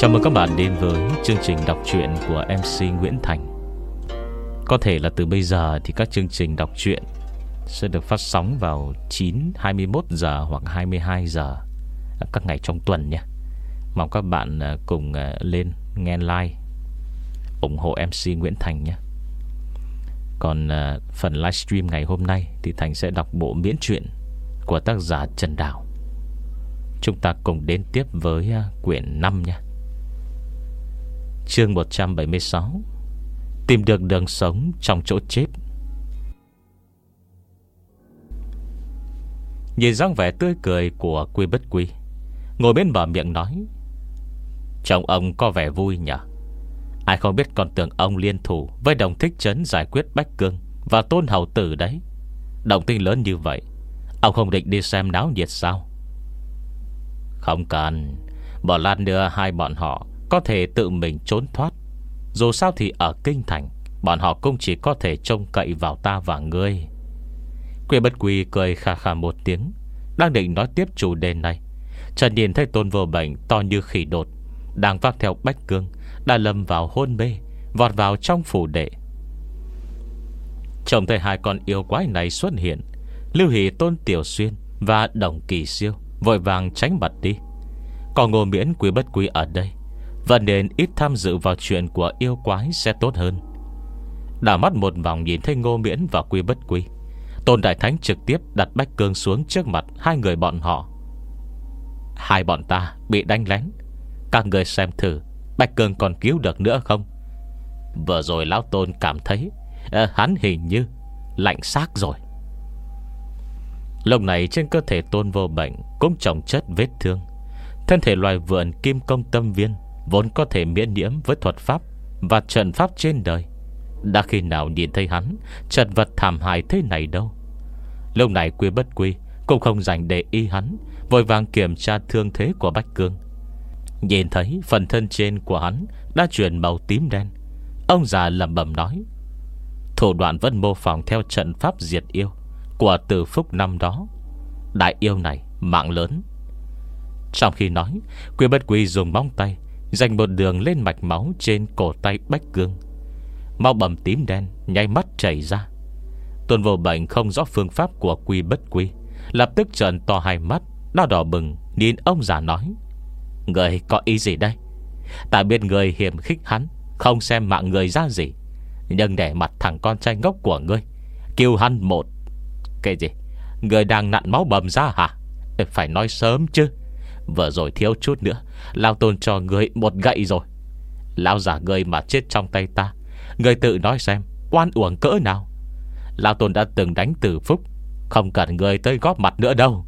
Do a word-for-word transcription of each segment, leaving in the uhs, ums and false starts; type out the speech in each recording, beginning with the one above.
Chào mừng các bạn đến với chương trình đọc truyện của em xê Nguyễn Thành. Có thể là từ bây giờ thì các chương trình đọc truyện sẽ được phát sóng vào chín, hai mươi mốt giờ hoặc hai mươi hai giờ các ngày trong tuần nha. Mong các bạn cùng lên nghe like, ủng hộ em xê Nguyễn Thành nhé. Còn phần livestream ngày hôm nay thì Thành sẽ đọc bộ miễn truyện của tác giả Trần Đào. Chúng ta cùng đến tiếp với quyển năm nha. Chương một trăm bảy mươi sáu. Tìm được đường sống trong chỗ chết. Nhìn dáng vẻ tươi cười của Quy Bất Quy, ngồi bên bờ miệng nói: "Chồng ông có vẻ vui nhỉ? Ai không biết còn tưởng ông liên thủ với Đồng Thích Trấn giải quyết Bách Cương và Tôn Hầu Tử đấy. Động tĩnh lớn như vậy, ông không định đi xem náo nhiệt sao?" "Không cần. Bỏ lát nữa hai bọn họ có thể tự mình trốn thoát. Dù sao thì ở kinh thành, bọn họ cũng chỉ có thể trông cậy vào ta và ngươi." Quy Bất Quy cười khà khà một tiếng, đang định nói tiếp chủ đề này, chợt nhìn thấy Tôn Vô Bệnh to như khỉ đột đang vác theo Bách Cương đã lâm vào hôn mê, vọt vào trong phủ đệ. Trông thấy hai con yêu quái này xuất hiện, Lưu Hỷ, Tôn Tiểu Xuyên và Đồng Kỳ Siêu vội vàng tránh mặt đi. Còn Ngô Miễn, Quy Bất Quy ở đây và nên ít tham dự vào chuyện của yêu quái sẽ tốt hơn. Đảo mắt một vòng nhìn thấy Ngô Miễn và Quy Bất Quy, Tôn Đại Thánh trực tiếp đặt Bách Cương xuống trước mặt hai người bọn họ. "Hai bọn ta bị đánh lén, các người xem thử Bách Cương còn cứu được nữa không? Vừa rồi lão Tôn cảm thấy à, hắn hình như lạnh xác rồi." Lúc này trên cơ thể Tôn Vô Bệnh cũng chồng chất vết thương. Thân thể loài vượn kim công tâm viên vốn có thể miễn nhiễm với thuật pháp và trận pháp trên đời, đã khi nào nhìn thấy hắn chật vật thảm hại thế này đâu. Lúc này Quy Bất Quy cũng không dành để ý hắn, vội vàng kiểm tra thương thế của Bách Cương. Nhìn thấy phần thân trên của hắn đã chuyển màu tím đen, ông già lẩm bẩm nói: "Thủ đoạn vẫn mô phỏng theo trận pháp diệt yêu của Từ Phúc năm đó. Đại yêu này mạng lớn." Trong khi nói, Quy Bất Quy dùng móng tay dành một đường lên mạch máu trên cổ tay Bách Cương. Máu bầm tím đen nháy mắt chảy ra. Tôn Vô Bệnh không rõ phương pháp của Quy Bất Quy, lập tức trợn to hai mắt đau đỏ bừng, nhìn ông già nói: "Người có ý gì đây? Ta biết người hiểm khích hắn, không xem mạng người ra gì, nhưng để mặt thằng con trai ngốc của ngươi kêu hắn một cái gì? Người đang nặn máu bầm ra hả? Phải nói sớm chứ. Vừa rồi thiếu chút nữa lão Tôn cho người một gậy rồi. Lão già người mà chết trong tay ta, người tự nói xem oan uổng cỡ nào. Lão Tôn đã từng đánh Từ Phúc, không cần người tới góp mặt nữa đâu."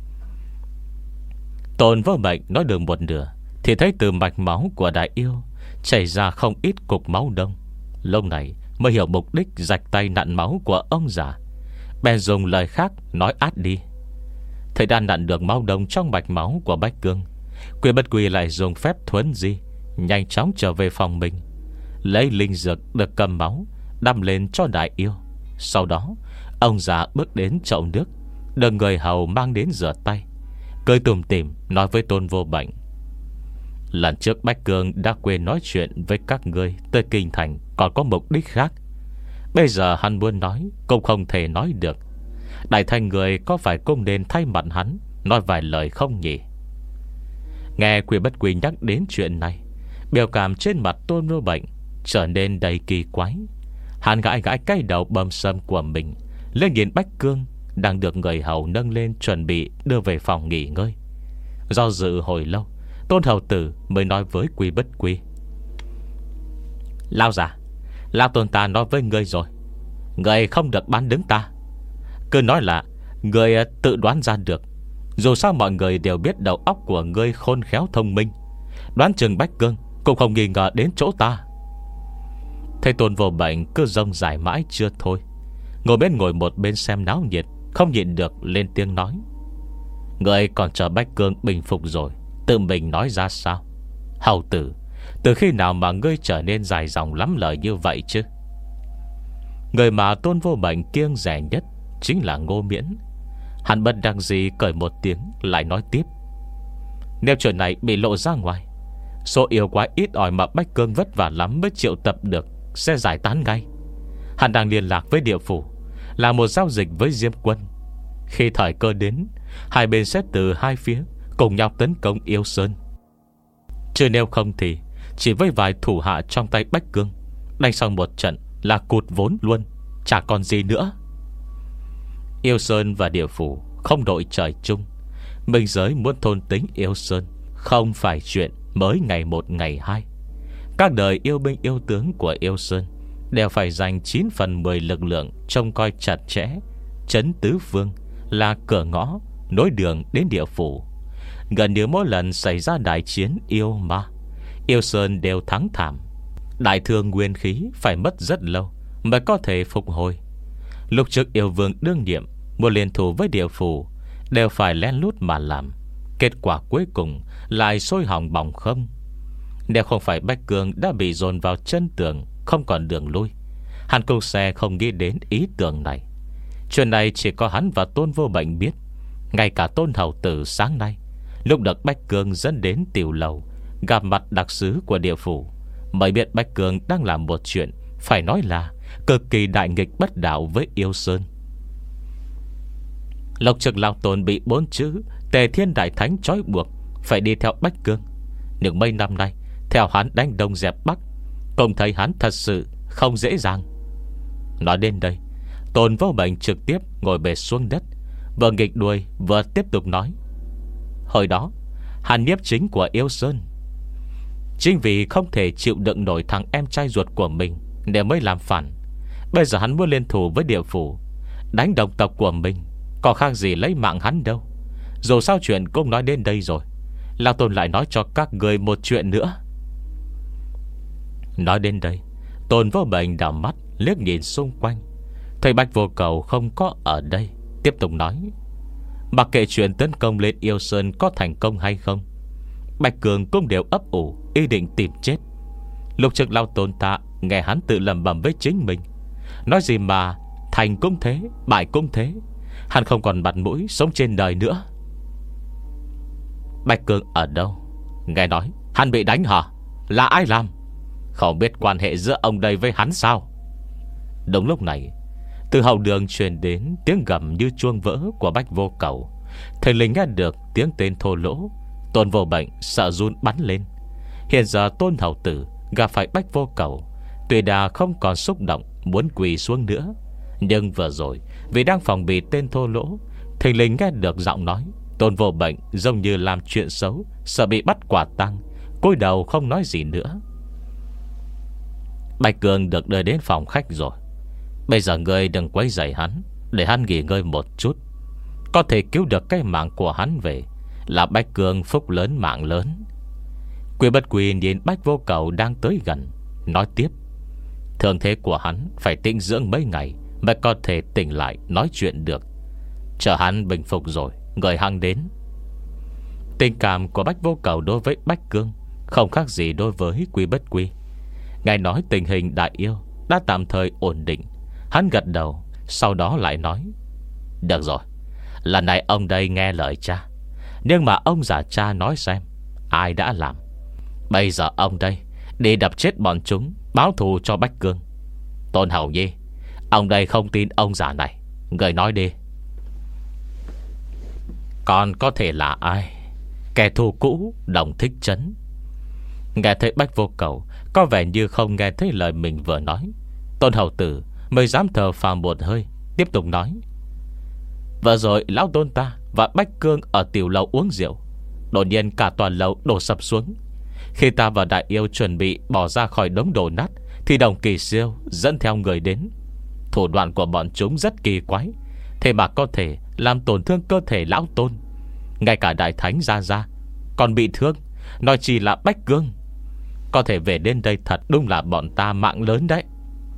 Tôn Vô Bệnh nói được một nửa thì thấy từ mạch máu của đại yêu chảy ra không ít cục máu đông. Lúc này mới hiểu mục đích rạch tay nặn máu của ông già, bèn dùng lời khác nói át đi. Thầy đã nặn được máu đông trong mạch máu của Bách Cương, Quy Bất Quy lại dùng phép thuấn di nhanh chóng trở về phòng mình, lấy linh dược được cầm máu đâm lên cho đại yêu. Sau đó ông già bước đến chậu nước được người hầu mang đến rửa tay, cười tủm tỉm nói với Tôn Vô Bệnh: "Lần trước Bách Cương đã quên nói chuyện với các ngươi tới kinh thành còn có mục đích khác. Bây giờ hắn muốn nói cũng không thể nói được. Đại thành người có phải cũng nên thay mặt hắn nói vài lời không nhỉ?" Nghe Quy Bất Quy nhắc đến chuyện này, biểu cảm trên mặt Tôn Vô Bệnh trở nên đầy kỳ quái. Hắn gãi gãi cái đầu bầm sâm của mình, lên nhìn Bách Cương đang được người hầu nâng lên chuẩn bị đưa về phòng nghỉ ngơi. Do dự hồi lâu, Tôn Hầu Tử mới nói với Quy Bất Quy: "Lão già, lão Tôn ta nói với ngươi rồi, ngươi không được bán đứng ta. Cứ nói là ngươi tự đoán ra được. Dù sao mọi người đều biết đầu óc của ngươi khôn khéo thông minh, đoán chừng Bách Cương cũng không nghi ngờ đến chỗ ta." Thầy Tôn Vô Bệnh cứ rông dài mãi chưa thôi, ngồi bên ngồi một bên xem náo nhiệt, không nhịn được lên tiếng nói: "Ngươi còn chờ Bách Cương bình phục rồi tự mình nói ra sao? Hầu tử, từ khi nào mà ngươi trở nên dài dòng lắm lời như vậy chứ?" Người mà Tôn Vô Bệnh kiêng rẻ nhất chính là Ngô Miễn. Hắn bất đắc dĩ cười một tiếng lại nói tiếp: "Nếu chuyện này bị lộ ra ngoài, Số yêu quái ít ỏi mà Bách Cương vất vả lắm mới triệu tập được sẽ giải tán ngay. Hắn đang liên lạc với địa phủ, là một giao dịch với Diêm Quân. Khi thời cơ đến, hai bên sẽ từ hai phía cùng nhau tấn công Yêu Sơn. Chứ nếu không thì chỉ với vài thủ hạ trong tay Bách Cương, đánh xong một trận là cụt vốn luôn, chả còn gì nữa. Yêu Sơn và địa phủ không đội trời chung. Minh giới muốn thôn tính Yêu Sơn không phải chuyện mới ngày một ngày hai. Các đời yêu binh yêu tướng của Yêu Sơn đều phải dành chín phần mười lực lượng trông coi chặt chẽ trấn tứ phương, là cửa ngõ nối đường đến địa phủ. Gần như mỗi lần xảy ra đại chiến yêu ma, Yêu Sơn đều thắng thảm. Đại thương nguyên khí phải mất rất lâu mới có thể phục hồi. Lúc trước yêu vương đương nhiệm muốn liên thủ với địa phủ đều phải lén lút mà làm. Kết quả cuối cùng lại sôi hỏng bỏng không. Nếu không phải Bách Cương đã bị dồn vào chân tường, không còn đường lui, hắn cũng sẽ không nghĩ đến ý tưởng này. Chuyện này chỉ có hắn và Tôn Vô Bệnh biết. Ngay cả Tôn Hầu Tử sáng nay, lúc được Bách Cương dẫn đến tiểu lầu gặp mặt đặc sứ của địa phủ, mới biết Bách Cương đang làm một chuyện phải nói là cực kỳ đại nghịch bất đạo với Yêu Sơn. Lộc Trực Lão Tôn bị bốn chữ Tề Thiên Đại Thánh trói buộc phải đi theo Bách Cương. Nhưng mấy năm nay theo hắn đánh đông dẹp bắc, cũng thấy hắn thật sự không dễ dàng. Nói đến đây, Tôn Vô Bệnh trực tiếp ngồi bệt xuống đất, vừa nghịch đuôi vừa tiếp tục nói: hồi đó hắn nhiếp chính của Yêu Sơn, chính vì không thể chịu đựng nổi thằng em trai ruột của mình nên mới làm phản. Bây giờ hắn muốn liên thủ với địa phủ, đánh đồng tộc của mình, có khác gì lấy mạng hắn đâu. Dù sao chuyện cũng nói đến đây rồi, Lão Tôn lại nói cho các người một chuyện nữa. Nói đến đây, Tôn Vô Bệnh đảo mắt liếc nhìn xung quanh, thấy Bách Vô Cầu không có ở đây, tiếp tục nói: mặc kệ chuyện tấn công lên Yêu Sơn có thành công hay không, Bạch Cường cũng đều ấp ủ ý định tìm chết. Lúc trước Lão Tôn ta nghe hắn tự lẩm bẩm với chính mình, nói gì mà thành cũng thế, bại cũng thế, hắn không còn mặt mũi sống trên đời nữa. Bạch Cường ở đâu? Nghe nói hắn bị đánh hả? Là ai làm? Không biết quan hệ giữa ông đây với hắn sao? Đúng lúc này, từ hậu đường truyền đến tiếng gầm như chuông vỡ của Bách Vô Cầu. Thầy linh nghe được tiếng tên thô lỗ, Tôn Vô Bệnh sợ run bắn lên. Hiện giờ Tôn Hầu Tử gặp phải Bách Vô Cầu, tuy đã không còn xúc động muốn quỳ xuống nữa, nhưng vừa rồi vì đang phòng bị tên thô lỗ, thầy linh nghe được giọng nói. Tôn Vô Bệnh giống như làm chuyện xấu, sợ bị bắt quả tang, cúi đầu không nói gì nữa. Bạch Cường được đưa đến phòng khách rồi. Bây giờ ngươi đừng quấy rầy hắn, để hắn nghỉ ngơi một chút. Có thể cứu được cái mạng của hắn về là Bách Cường phúc lớn mạng lớn. Quy Bất Quy nhìn Bách Vô Cầu đang tới gần, nói tiếp: thương thế của hắn phải tĩnh dưỡng mấy ngày mới có thể tỉnh lại nói chuyện được. Chờ hắn bình phục rồi, người hăng đến. Tình cảm của Bách Vô Cầu đối với Bách Cương không khác gì đối với Quy Bất Quy. Ngài nói tình hình đại yêu đã tạm thời ổn định, hắn gật đầu, sau đó lại nói: được rồi, lần này ông đây nghe lời cha. Nhưng mà ông già cha nói xem ai đã làm. Bây giờ ông đây đi đập chết bọn chúng, báo thù cho Bách Cương. Tôn Hầu Nhi, ông đây không tin ông già này, người nói đi. Còn có thể là ai? Kẻ thù cũ Đồng Thích Trấn. Nghe thấy Bách Vô Cầu có vẻ như không nghe thấy lời mình vừa nói, Tôn Hầu Tử mới dám thở phào một hơi, tiếp tục nói: vừa rồi Lão Tôn ta và Bách Cương ở tiểu lầu uống rượu, đột nhiên cả toàn lầu đổ sập xuống. Khi ta và đại yêu chuẩn bị bỏ ra khỏi đống đổ nát, thì Đồng Kỳ Siêu dẫn theo người đến. Thủ đoạn của bọn chúng rất kỳ quái, thế mà có thể làm tổn thương cơ thể Lão Tôn. Ngay cả Đại Thánh Gia Gia còn bị thương, nói chỉ là Bách Cương. Có thể về đến đây thật đúng là bọn ta mạng lớn đấy.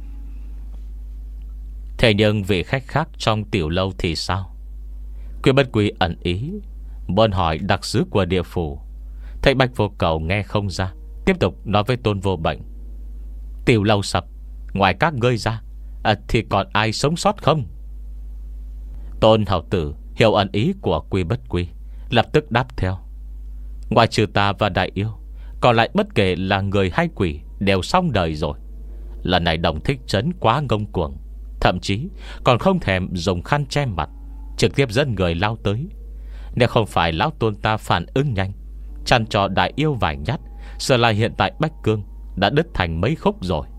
Thế nhưng vị khách khác trong tiểu lâu thì sao? Quy Bất Quy ẩn ý muốn hỏi đặc sứ của địa phủ. Thấy Bách Vô Cầu nghe không ra, tiếp tục nói với Tôn Vô Bệnh: tiểu lâu sập, ngoài các ngươi ra à, thì còn ai sống sót không? Tôn Hầu Tử hiểu ẩn ý của Quy Bất Quy, lập tức đáp theo: ngoài trừ ta và đại yêu, Còn lại bất kể là người hay quỷ đều xong đời rồi. Lần này Đồng Thích Trấn quá ngông cuồng, thậm chí còn không thèm dùng khăn che mặt, trực tiếp dẫn người lao tới. Nếu không phải lão tôn ta phản ứng nhanh, chăn cho đại yêu vài nhát, sợ là hiện tại Bách Cương đã đứt thành mấy khúc rồi.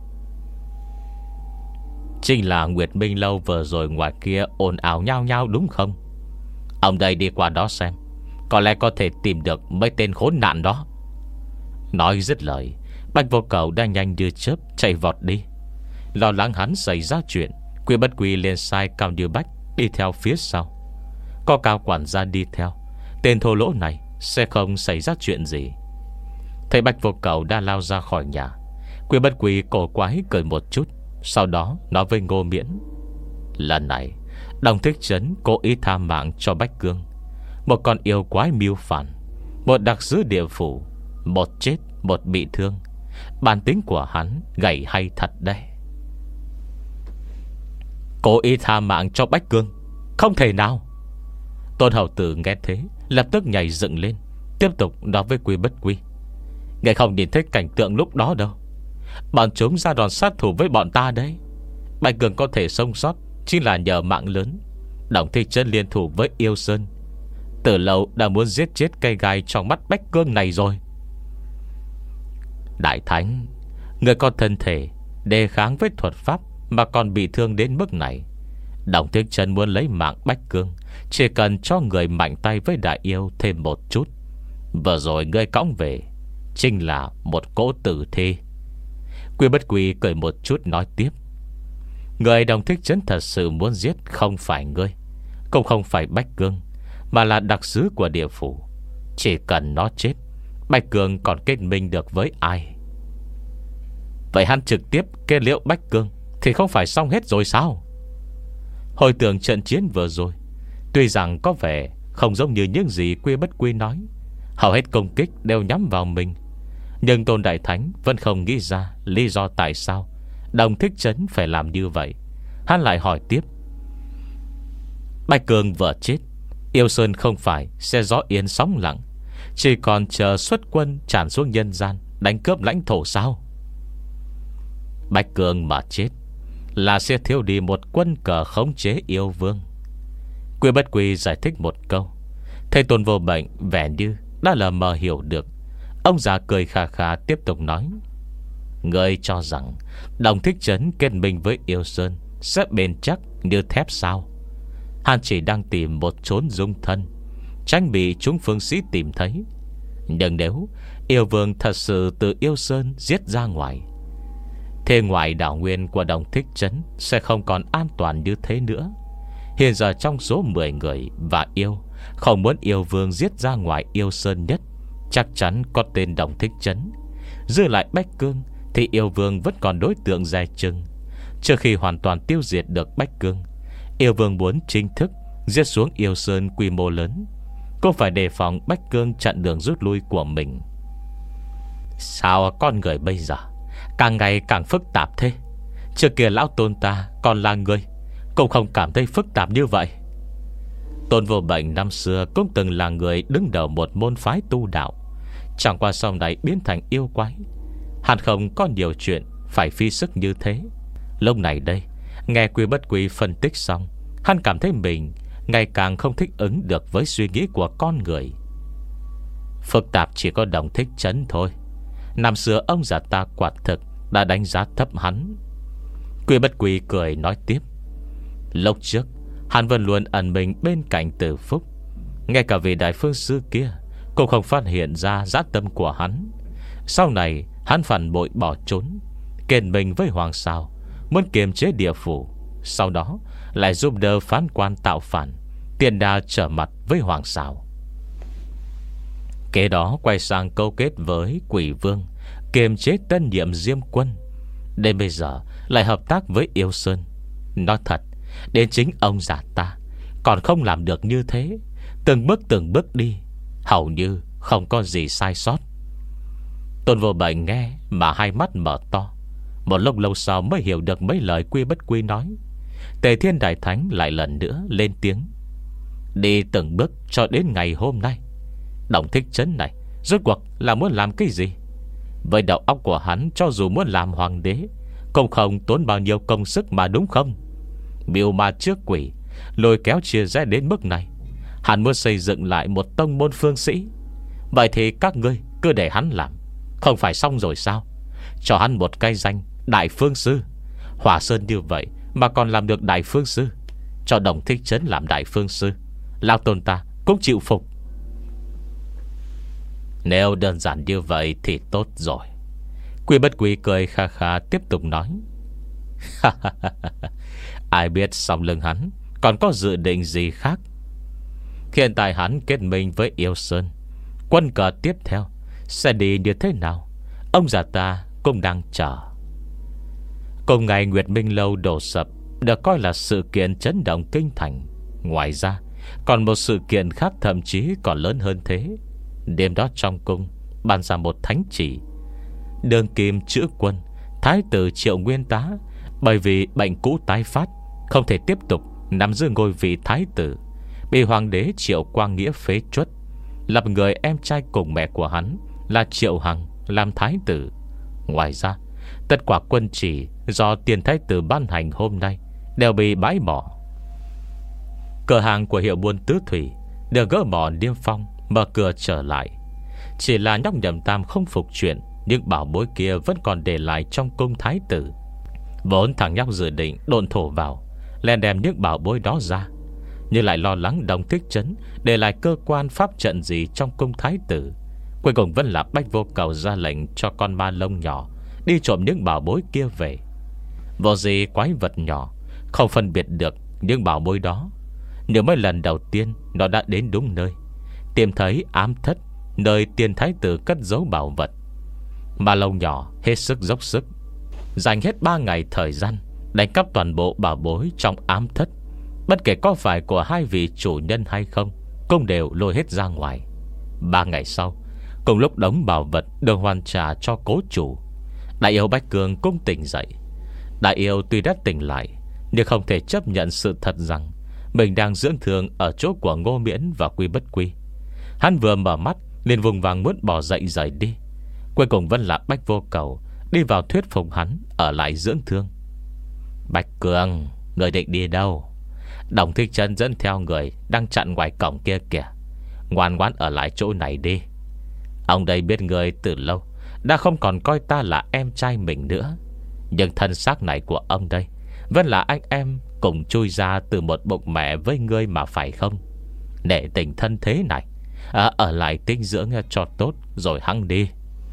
Chính là Nguyệt Minh Lâu vừa rồi ngoài kia ồn ào nhao nhao đúng không? Ông đây đi qua đó xem, có lẽ có thể tìm được mấy tên khốn nạn đó. Nói dứt lời, Bạch Vô Cầu đã nhanh như chớp chạy vọt đi. Lo lắng hắn xảy ra chuyện, Quy Bất Quy liền sai Cao Như Bách đi theo phía sau. Có Cao quản gia đi theo, tên thô lỗ này sẽ không xảy ra chuyện gì. Thấy Bạch Vô Cầu đã lao ra khỏi nhà, Quy Bất Quy cổ quái cười một chút, sau đó nói với Ngô Miễn: lần này Đồng Thích Trấn cố ý tha mạng cho Bách Cương, một con yêu quái mưu phản, một đặc sứ địa phủ, một chết một bị thương. Bản tính của hắn gầy hay thật đây. Cố ý tha mạng cho Bách Cương? Không thể nào. Tôn hầu tử nghe thế lập tức nhảy dựng lên, tiếp tục nói với Quy Bất Quy: ngài không nhìn thấy cảnh tượng lúc đó đâu. Bọn chúng ra đòn sát thủ với bọn ta đấy. Bạch Cường có thể sống sót chính là nhờ mạng lớn. Đồng Thích Trấn liên thủ với Yêu Sơn, từ lâu đã muốn giết chết cây gai trong mắt Bách Cương này rồi. Đại Thánh, người có thân thể đề kháng với thuật pháp mà còn bị thương đến mức này. Đồng Thích Trấn muốn lấy mạng Bách Cương, chỉ cần cho người mạnh tay với đại yêu thêm một chút. Vừa rồi ngươi cõng về chính là một cỗ tử thi. Quy Bất Quy cười một chút nói tiếp: người Đồng Thích Trấn thật sự muốn giết không phải ngươi, cũng không phải Bách Cương, mà là đặc sứ của địa phủ. Chỉ cần nó chết, Bách Cương còn kết minh được với ai? Vậy hắn trực tiếp kết liễu Bách Cương thì không phải xong hết rồi sao? Hồi tưởng trận chiến vừa rồi, tuy rằng có vẻ không giống như những gì Quy Bất Quy nói, hầu hết công kích đều nhắm vào mình, nhưng Tôn Đại Thánh vẫn không nghĩ ra lý do tại sao Đồng Thích Trấn phải làm như vậy. Hắn lại hỏi tiếp: Bạch Cường vừa chết, Yêu Sơn không phải sẽ gió yên sóng lặng, chỉ còn chờ xuất quân tràn xuống nhân gian đánh cướp lãnh thổ sao? Bạch Cường mà chết là sẽ thiếu đi một quân cờ khống chế yêu vương. Quy Bất Quy giải thích một câu, thầy Tôn Vô Bệnh vẻ như đã là mờ hiểu được. Ông già cười khà khà tiếp tục nói: ngươi cho rằng Đồng Thích Trấn kết minh với Yêu Sơn sẽ bền chắc như thép sao? Hắn chỉ đang tìm một chốn dung thân, tránh bị chúng phương sĩ tìm thấy. Nhưng nếu yêu vương thật sự từ Yêu Sơn giết ra ngoài, thế ngoài đảo nguyên của Đồng Thích Trấn sẽ không còn an toàn như thế nữa. Hiện giờ trong số mười người và yêu không muốn yêu vương giết ra ngoài Yêu Sơn nhất, chắc chắn có tên Đồng Thích Trấn. Giữ lại Bách Cương thì yêu vương vẫn còn đối tượng dè chừng. Trước khi hoàn toàn tiêu diệt được Bách Cương, yêu vương muốn chính thức giết xuống Yêu Sơn quy mô lớn, cũng phải đề phòng Bách Cương chặn đường rút lui của mình. Sao con người bây giờ càng ngày càng phức tạp thế? Trước kia lão Tôn ta còn là người, cũng không cảm thấy phức tạp như vậy. Tôn Vô Bệnh năm xưa cũng từng là người đứng đầu một môn phái tu đạo, chẳng qua sau này biến thành yêu quái. Hắn không có nhiều chuyện phải phí sức như thế. Lúc này đây, nghe Quy Bất Quy phân tích xong, hắn cảm thấy mình ngày càng không thích ứng được với suy nghĩ của con người. Phức tạp chỉ có Đồng Thích Trấn thôi. Năm xưa ông già ta quả thực đã đánh giá thấp hắn. Quy Bất Quy cười nói tiếp: lúc trước hắn vẫn luôn ẩn mình bên cạnh Từ Phúc, ngay cả vị đại phương sư kia cũng không phát hiện ra dã tâm của hắn. Sau này hắn phản bội bỏ trốn, kết minh với Hoàng Sao, muốn kiềm chế địa phủ. Sau đó lại giúp đỡ phán quan tạo phản, tiền đa trở mặt với Hoàng Sao. Kế đó quay sang câu kết với Quỷ Vương, kiềm chế tân nhiệm Diêm Quân. Đến bây giờ lại hợp tác với Yêu Sơn. Nói thật, đến chính ông già ta còn không làm được như thế. Từng bước từng bước đi, hầu như không có gì sai sót. Tôn Vô Bệnh nghe mà hai mắt mở to. Một lúc lâu sau mới hiểu được mấy lời Quy Bất Quy nói. Tề Thiên Đại Thánh lại lần nữa lên tiếng: đi từng bước cho đến ngày hôm nay, Đồng Thích Trấn này rốt cuộc là muốn làm cái gì? Với đầu óc của hắn, cho dù muốn làm hoàng đế cũng không tốn bao nhiêu công sức mà, đúng không? Mưu ma trước quỷ, lôi kéo chia rẽ đến mức này. Hắn muốn xây dựng lại một tông môn phương sĩ. Vậy thì các ngươi cứ để hắn làm, không phải xong rồi sao? Cho hắn một cái danh đại phương sư. Hỏa Sơn như vậy mà còn làm được đại phương sư, cho Đồng Thích Trấn làm đại phương sư, lão tôn ta cũng chịu phục. Nếu đơn giản như vậy thì tốt rồi. Quy Bất Quy cười kha kha tiếp tục nói. Ai biết sau lưng hắn còn có dự định gì khác. Hiện tại hắn kết minh với Yêu Sơn, quân cờ tiếp theo sẽ đi như thế nào, ông già ta cũng đang chờ. Cùng ngày Nguyệt Minh Lâu đổ sập được coi là sự kiện chấn động kinh thành. Ngoài ra còn một sự kiện khác thậm chí còn lớn hơn thế. Đêm đó trong cung ban ra một thánh chỉ. Đương kim chữ quân Thái tử Triệu Nguyên Tá bởi vì bệnh cũ tái phát, không thể tiếp tục nắm giữ ngôi vị thái tử, bị hoàng đế Triệu Quang Nghĩa phế truất, lập người em trai cùng mẹ của hắn là Triệu Hằng làm thái tử. Ngoài ra tất cả quân chỉ do tiền thái tử ban hành hôm nay đều bị bãi bỏ. Cửa hàng của hiệu buôn Tứ Thủy được gỡ bỏ niêm phong, mở cửa trở lại. Chỉ là nhóc Nhậm Tam không phục chuyện, nhưng bảo bối kia vẫn còn để lại trong cung thái tử. Vốn thằng nhóc dự định độn thổ vào, len đem những bảo bối đó ra, nhưng lại lo lắng Đồng Thích Trấn để lại cơ quan pháp trận gì trong cung thái tử. Cuối cùng vẫn là Bách Vô Cầu ra lệnh cho con ma lông nhỏ đi trộm những bảo bối kia về. Vô gì quái vật nhỏ không phân biệt được những bảo bối đó. Nếu mấy lần đầu tiên nó đã đến đúng nơi, tìm thấy ám thất, nơi tiền thái tử cất giấu bảo vật. Ma lông nhỏ hết sức dốc sức, dành hết ba ngày thời gian đánh cắp toàn bộ bảo bối trong ám thất. Bất kể có phải của hai vị chủ nhân hay không, cũng đều lôi hết ra ngoài. Ba ngày sau, cùng lúc đống bảo vật được hoàn trả cho cố chủ, Đại yêu Bách Cường cũng tỉnh dậy. Đại yêu tuy đã tỉnh lại, nhưng không thể chấp nhận sự thật rằng mình đang dưỡng thương ở chỗ của Ngô Miễn và Quy Bất Quy. Hắn vừa mở mắt liền vùng vàng muốn bỏ dậy rời đi. Cuối cùng vẫn là Bách Vô Cầu đi vào thuyết phục hắn ở lại dưỡng thương. Bách Cường, người định đi đâu? Đồng Thích Trấn dẫn theo người đang chặn ngoài cổng kia kìa. Ngoan ngoãn ở lại chỗ này đi. Ông đây biết người từ lâu đã không còn coi ta là em trai mình nữa, nhưng thân xác này của ông đây vẫn là anh em cùng chui ra từ một bụng mẹ với ngươi mà, phải không? Nể tình thân thế này, à, ở lại tinh dưỡng cho tốt rồi hăng đi.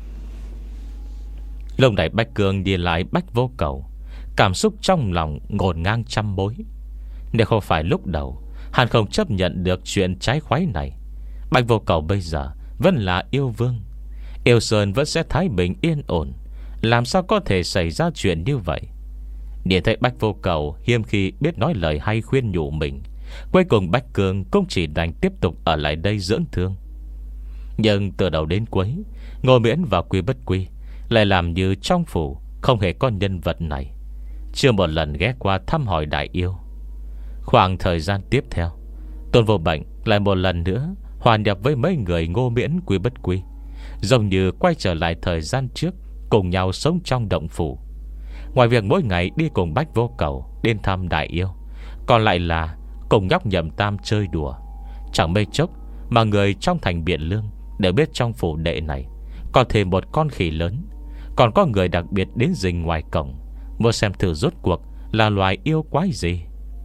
Lúc này Bách Cường đi lại Bách Vô Cầu, cảm xúc trong lòng ngổn ngang trăm mối. Nếu không phải lúc đầu hắn không chấp nhận được chuyện trái khoái này, Bách Vô Cầu bây giờ vẫn là yêu vương, Yêu Sơn vẫn sẽ thái bình yên ổn. Làm sao có thể xảy ra chuyện như vậy? Nhìn thấy Bách Vô Cầu hiếm khi biết nói lời hay khuyên nhủ mình, cuối cùng Bách Cường cũng chỉ đành tiếp tục ở lại đây dưỡng thương. Nhưng từ đầu đến cuối, Ngô Miễn và Quy Bất Quy lại làm như trong phủ không hề có nhân vật này, chưa một lần ghé qua thăm hỏi đại yêu. Khoảng thời gian tiếp theo, Tôn Vô Bệnh lại một lần nữa hòa nhập với mấy người Ngô Miễn Quy Bất Quy, giống như quay trở lại thời gian trước, cùng nhau sống trong động phủ. Ngoài việc mỗi ngày đi cùng Bách Vô Cầu đến thăm đại yêu, còn lại là cùng nhóc Nhậm Tam chơi đùa. Chẳng mấy chốc mà người trong thành Biện Lương đều biết trong phủ đệ này có thêm một con khỉ lớn. Còn có người đặc biệt đến rình ngoài cổng, muốn xem thử rốt cuộc là loài yêu quái gì.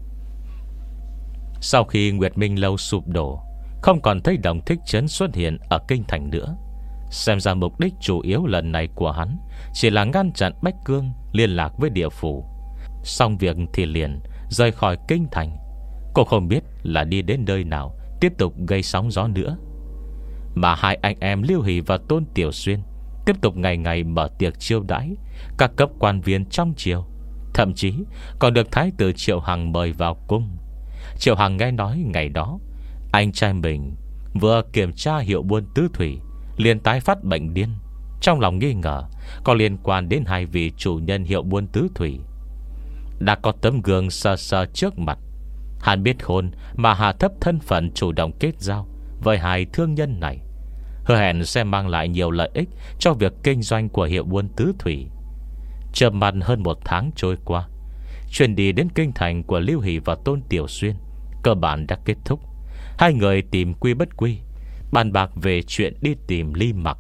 Sau khi Nguyệt Minh Lâu sụp đổ, không còn thấy Đồng Thích Trấn xuất hiện ở kinh thành nữa, xem ra mục đích chủ yếu lần này của hắn chỉ là ngăn chặn Bách Cương liên lạc với địa phủ. Xong việc thì liền rời khỏi kinh thành. Cô không biết là đi đến nơi nào tiếp tục gây sóng gió nữa. Mà hai anh em Lưu Hỷ và Tôn Tiểu Xuyên tiếp tục ngày ngày mở tiệc chiêu đãi các cấp quan viên trong triều, thậm chí còn được Thái tử Triệu Hằng mời vào cung. Triệu Hằng nghe nói ngày đó anh trai mình vừa kiểm tra hiệu buôn Tứ Thủy liền tái phát bệnh điên, trong lòng nghi ngờ có liên quan đến hai vị chủ nhân hiệu buôn Tứ Thủy. Đã có tấm gương sờ sờ trước mặt, hắn biết khôn mà hạ thấp thân phận chủ động kết giao với hai thương nhân này. hứa hẹn sẽ mang lại nhiều lợi ích cho việc kinh doanh của hiệu buôn tứ thủy. Chợp mắt hơn một tháng trôi qua, chuyến đi đến kinh thành của Lưu Hỷ và Tôn Tiểu Xuyên cơ bản đã kết thúc. Hai người tìm Quy Bất Quy, bàn bạc về chuyện đi tìm Ly Mặc.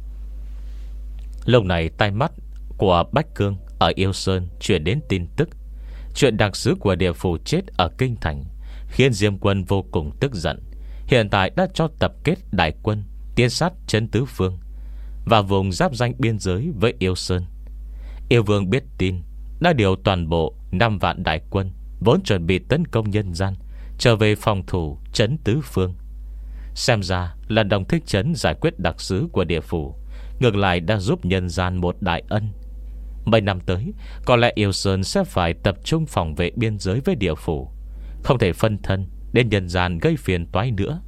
Lúc này tai mắt của Bách Cương ở Yêu Sơn chuyển đến tin tức chuyện đặc sứ của địa phủ chết ở kinh thành, khiến Diêm Quân vô cùng tức giận. Hiện tại đã cho tập kết đại quân tiến sát trấn tứ phương và vùng giáp danh biên giới với Yêu Sơn. Yêu Vương biết tin, đã điều toàn bộ năm vạn đại quân vốn chuẩn bị tấn công nhân gian trở về phòng thủ trấn tứ phương. Xem ra là đồng thích trấn giải quyết đặc sứ của địa phủ, ngược lại đã giúp nhân gian một đại ân. Mấy năm tới, có lẽ Yêu Sơn sẽ phải tập trung phòng vệ biên giới với địa phủ, không thể phân thân đến nhân gian gây phiền toái nữa.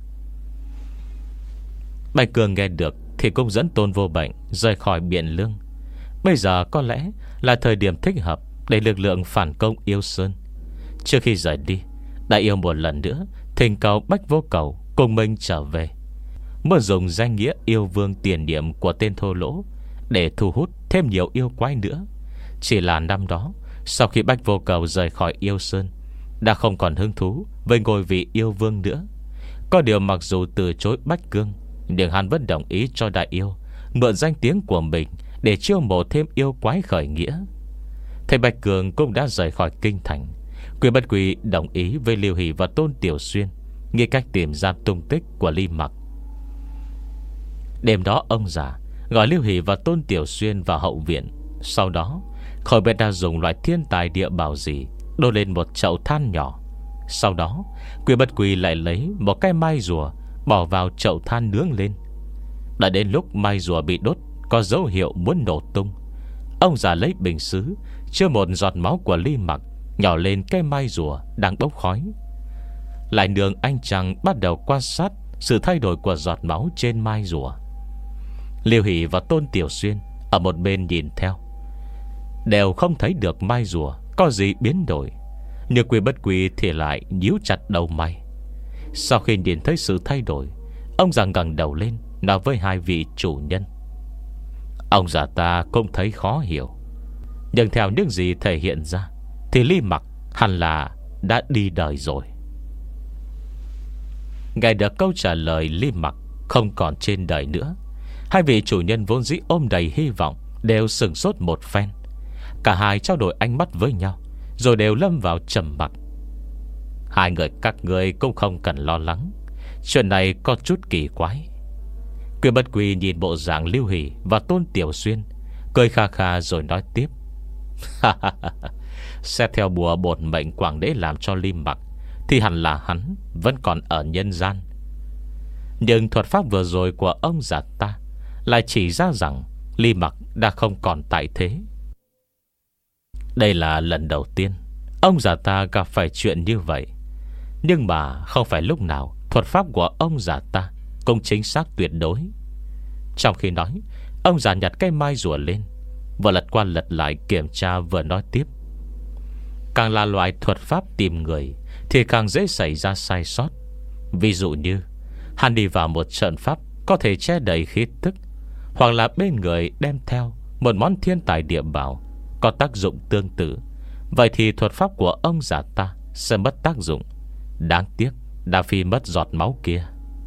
Bạch Cường nghe được thì cũng dẫn Tôn Vô Bệnh rời khỏi Biện Lương. Bây giờ có lẽ là thời điểm thích hợp để lực lượng phản công Yêu Sơn. Trước khi rời đi, Đại Yêu một lần nữa thỉnh cầu Bách Vô Cầu cùng mình trở về, muốn dùng danh nghĩa yêu vương tiền nhiệm của tên thô lỗ để thu hút thêm nhiều yêu quái nữa. Chỉ là năm đó, sau khi Bách Vô Cầu rời khỏi Yêu Sơn, đã không còn hứng thú với ngôi vị yêu vương nữa. Có điều mặc dù từ chối Bách Cương, nhưng hắn vẫn đồng ý cho Đại Yêu mượn danh tiếng của mình để chiêu mộ thêm yêu quái khởi nghĩa. Thầy Bạch Cường cũng đã rời khỏi kinh thành. Quy Bất Quy đồng ý với Lưu Hỷ và Tôn Tiểu Xuyên nghĩ cách tìm ra tung tích của Ly Mặc. Đêm đó ông già gọi Lưu Hỷ và Tôn Tiểu Xuyên vào hậu viện. Sau đó khỏi biết đã dùng loại thiên tài địa bảo gì đổ lên một chậu than nhỏ. Sau đó Quy Bất Quy lại lấy một cái mai rùa bỏ vào chậu than nướng lên. Đã đến lúc mai rùa bị đốt có dấu hiệu muốn nổ tung, ông già lấy bình sứ chứa một giọt máu của Ly Mặc nhỏ lên cái mai rùa đang bốc khói. Lại nương anh chàng bắt đầu quan sát sự thay đổi của giọt máu trên mai rùa. Lưu Hỷ và Tôn Tiểu Xuyên ở một bên nhìn theo, đều không thấy được mai rùa có gì biến đổi. Nhưng Quy Bất Quy thì lại nhíu chặt đầu mày. Sau khi nhìn thấy sự thay đổi, ông già ngẩng đầu lên nói với hai vị chủ nhân: ông già ta cũng thấy khó hiểu, nhưng theo những gì thể hiện ra thì Ly Mặc hẳn là đã đi đời rồi. Nghe được câu trả lời Ly Mặc không còn trên đời nữa, hai vị chủ nhân vốn dĩ ôm đầy hy vọng đều sửng sốt một phen. Cả hai trao đổi ánh mắt với nhau, rồi đều lâm vào trầm mặc. Hai người các ngươi cũng không cần lo lắng, chuyện này có chút kỳ quái. Quy Bất Quy nhìn bộ dạng Lưu Hỷ và Tôn Tiểu Xuyên, cười kha kha rồi nói tiếp: xét theo bùa bổn mệnh Quảng Đế làm cho Ly Mặc thì hẳn là hắn vẫn còn ở nhân gian. Nhưng thuật pháp vừa rồi của ông già ta lại chỉ ra rằng Ly Mặc đã không còn tại thế. Đây là lần đầu tiên ông già ta gặp phải chuyện như vậy. Nhưng mà không phải lúc nào thuật pháp của ông già ta cũng chính xác tuyệt đối. Trong khi nói, ông già nhặt cây mai rùa lên, vừa lật qua lật lại kiểm tra vừa nói tiếp: càng là loại thuật pháp tìm người thì càng dễ xảy ra sai sót. Ví dụ như hắn đi vào một trận pháp có thể che đầy khí tức, hoặc là bên người đem theo một món thiên tài địa bảo có tác dụng tương tự, vậy thì thuật pháp của ông già ta sẽ mất tác dụng. Đáng tiếc đã phi mất giọt máu kia.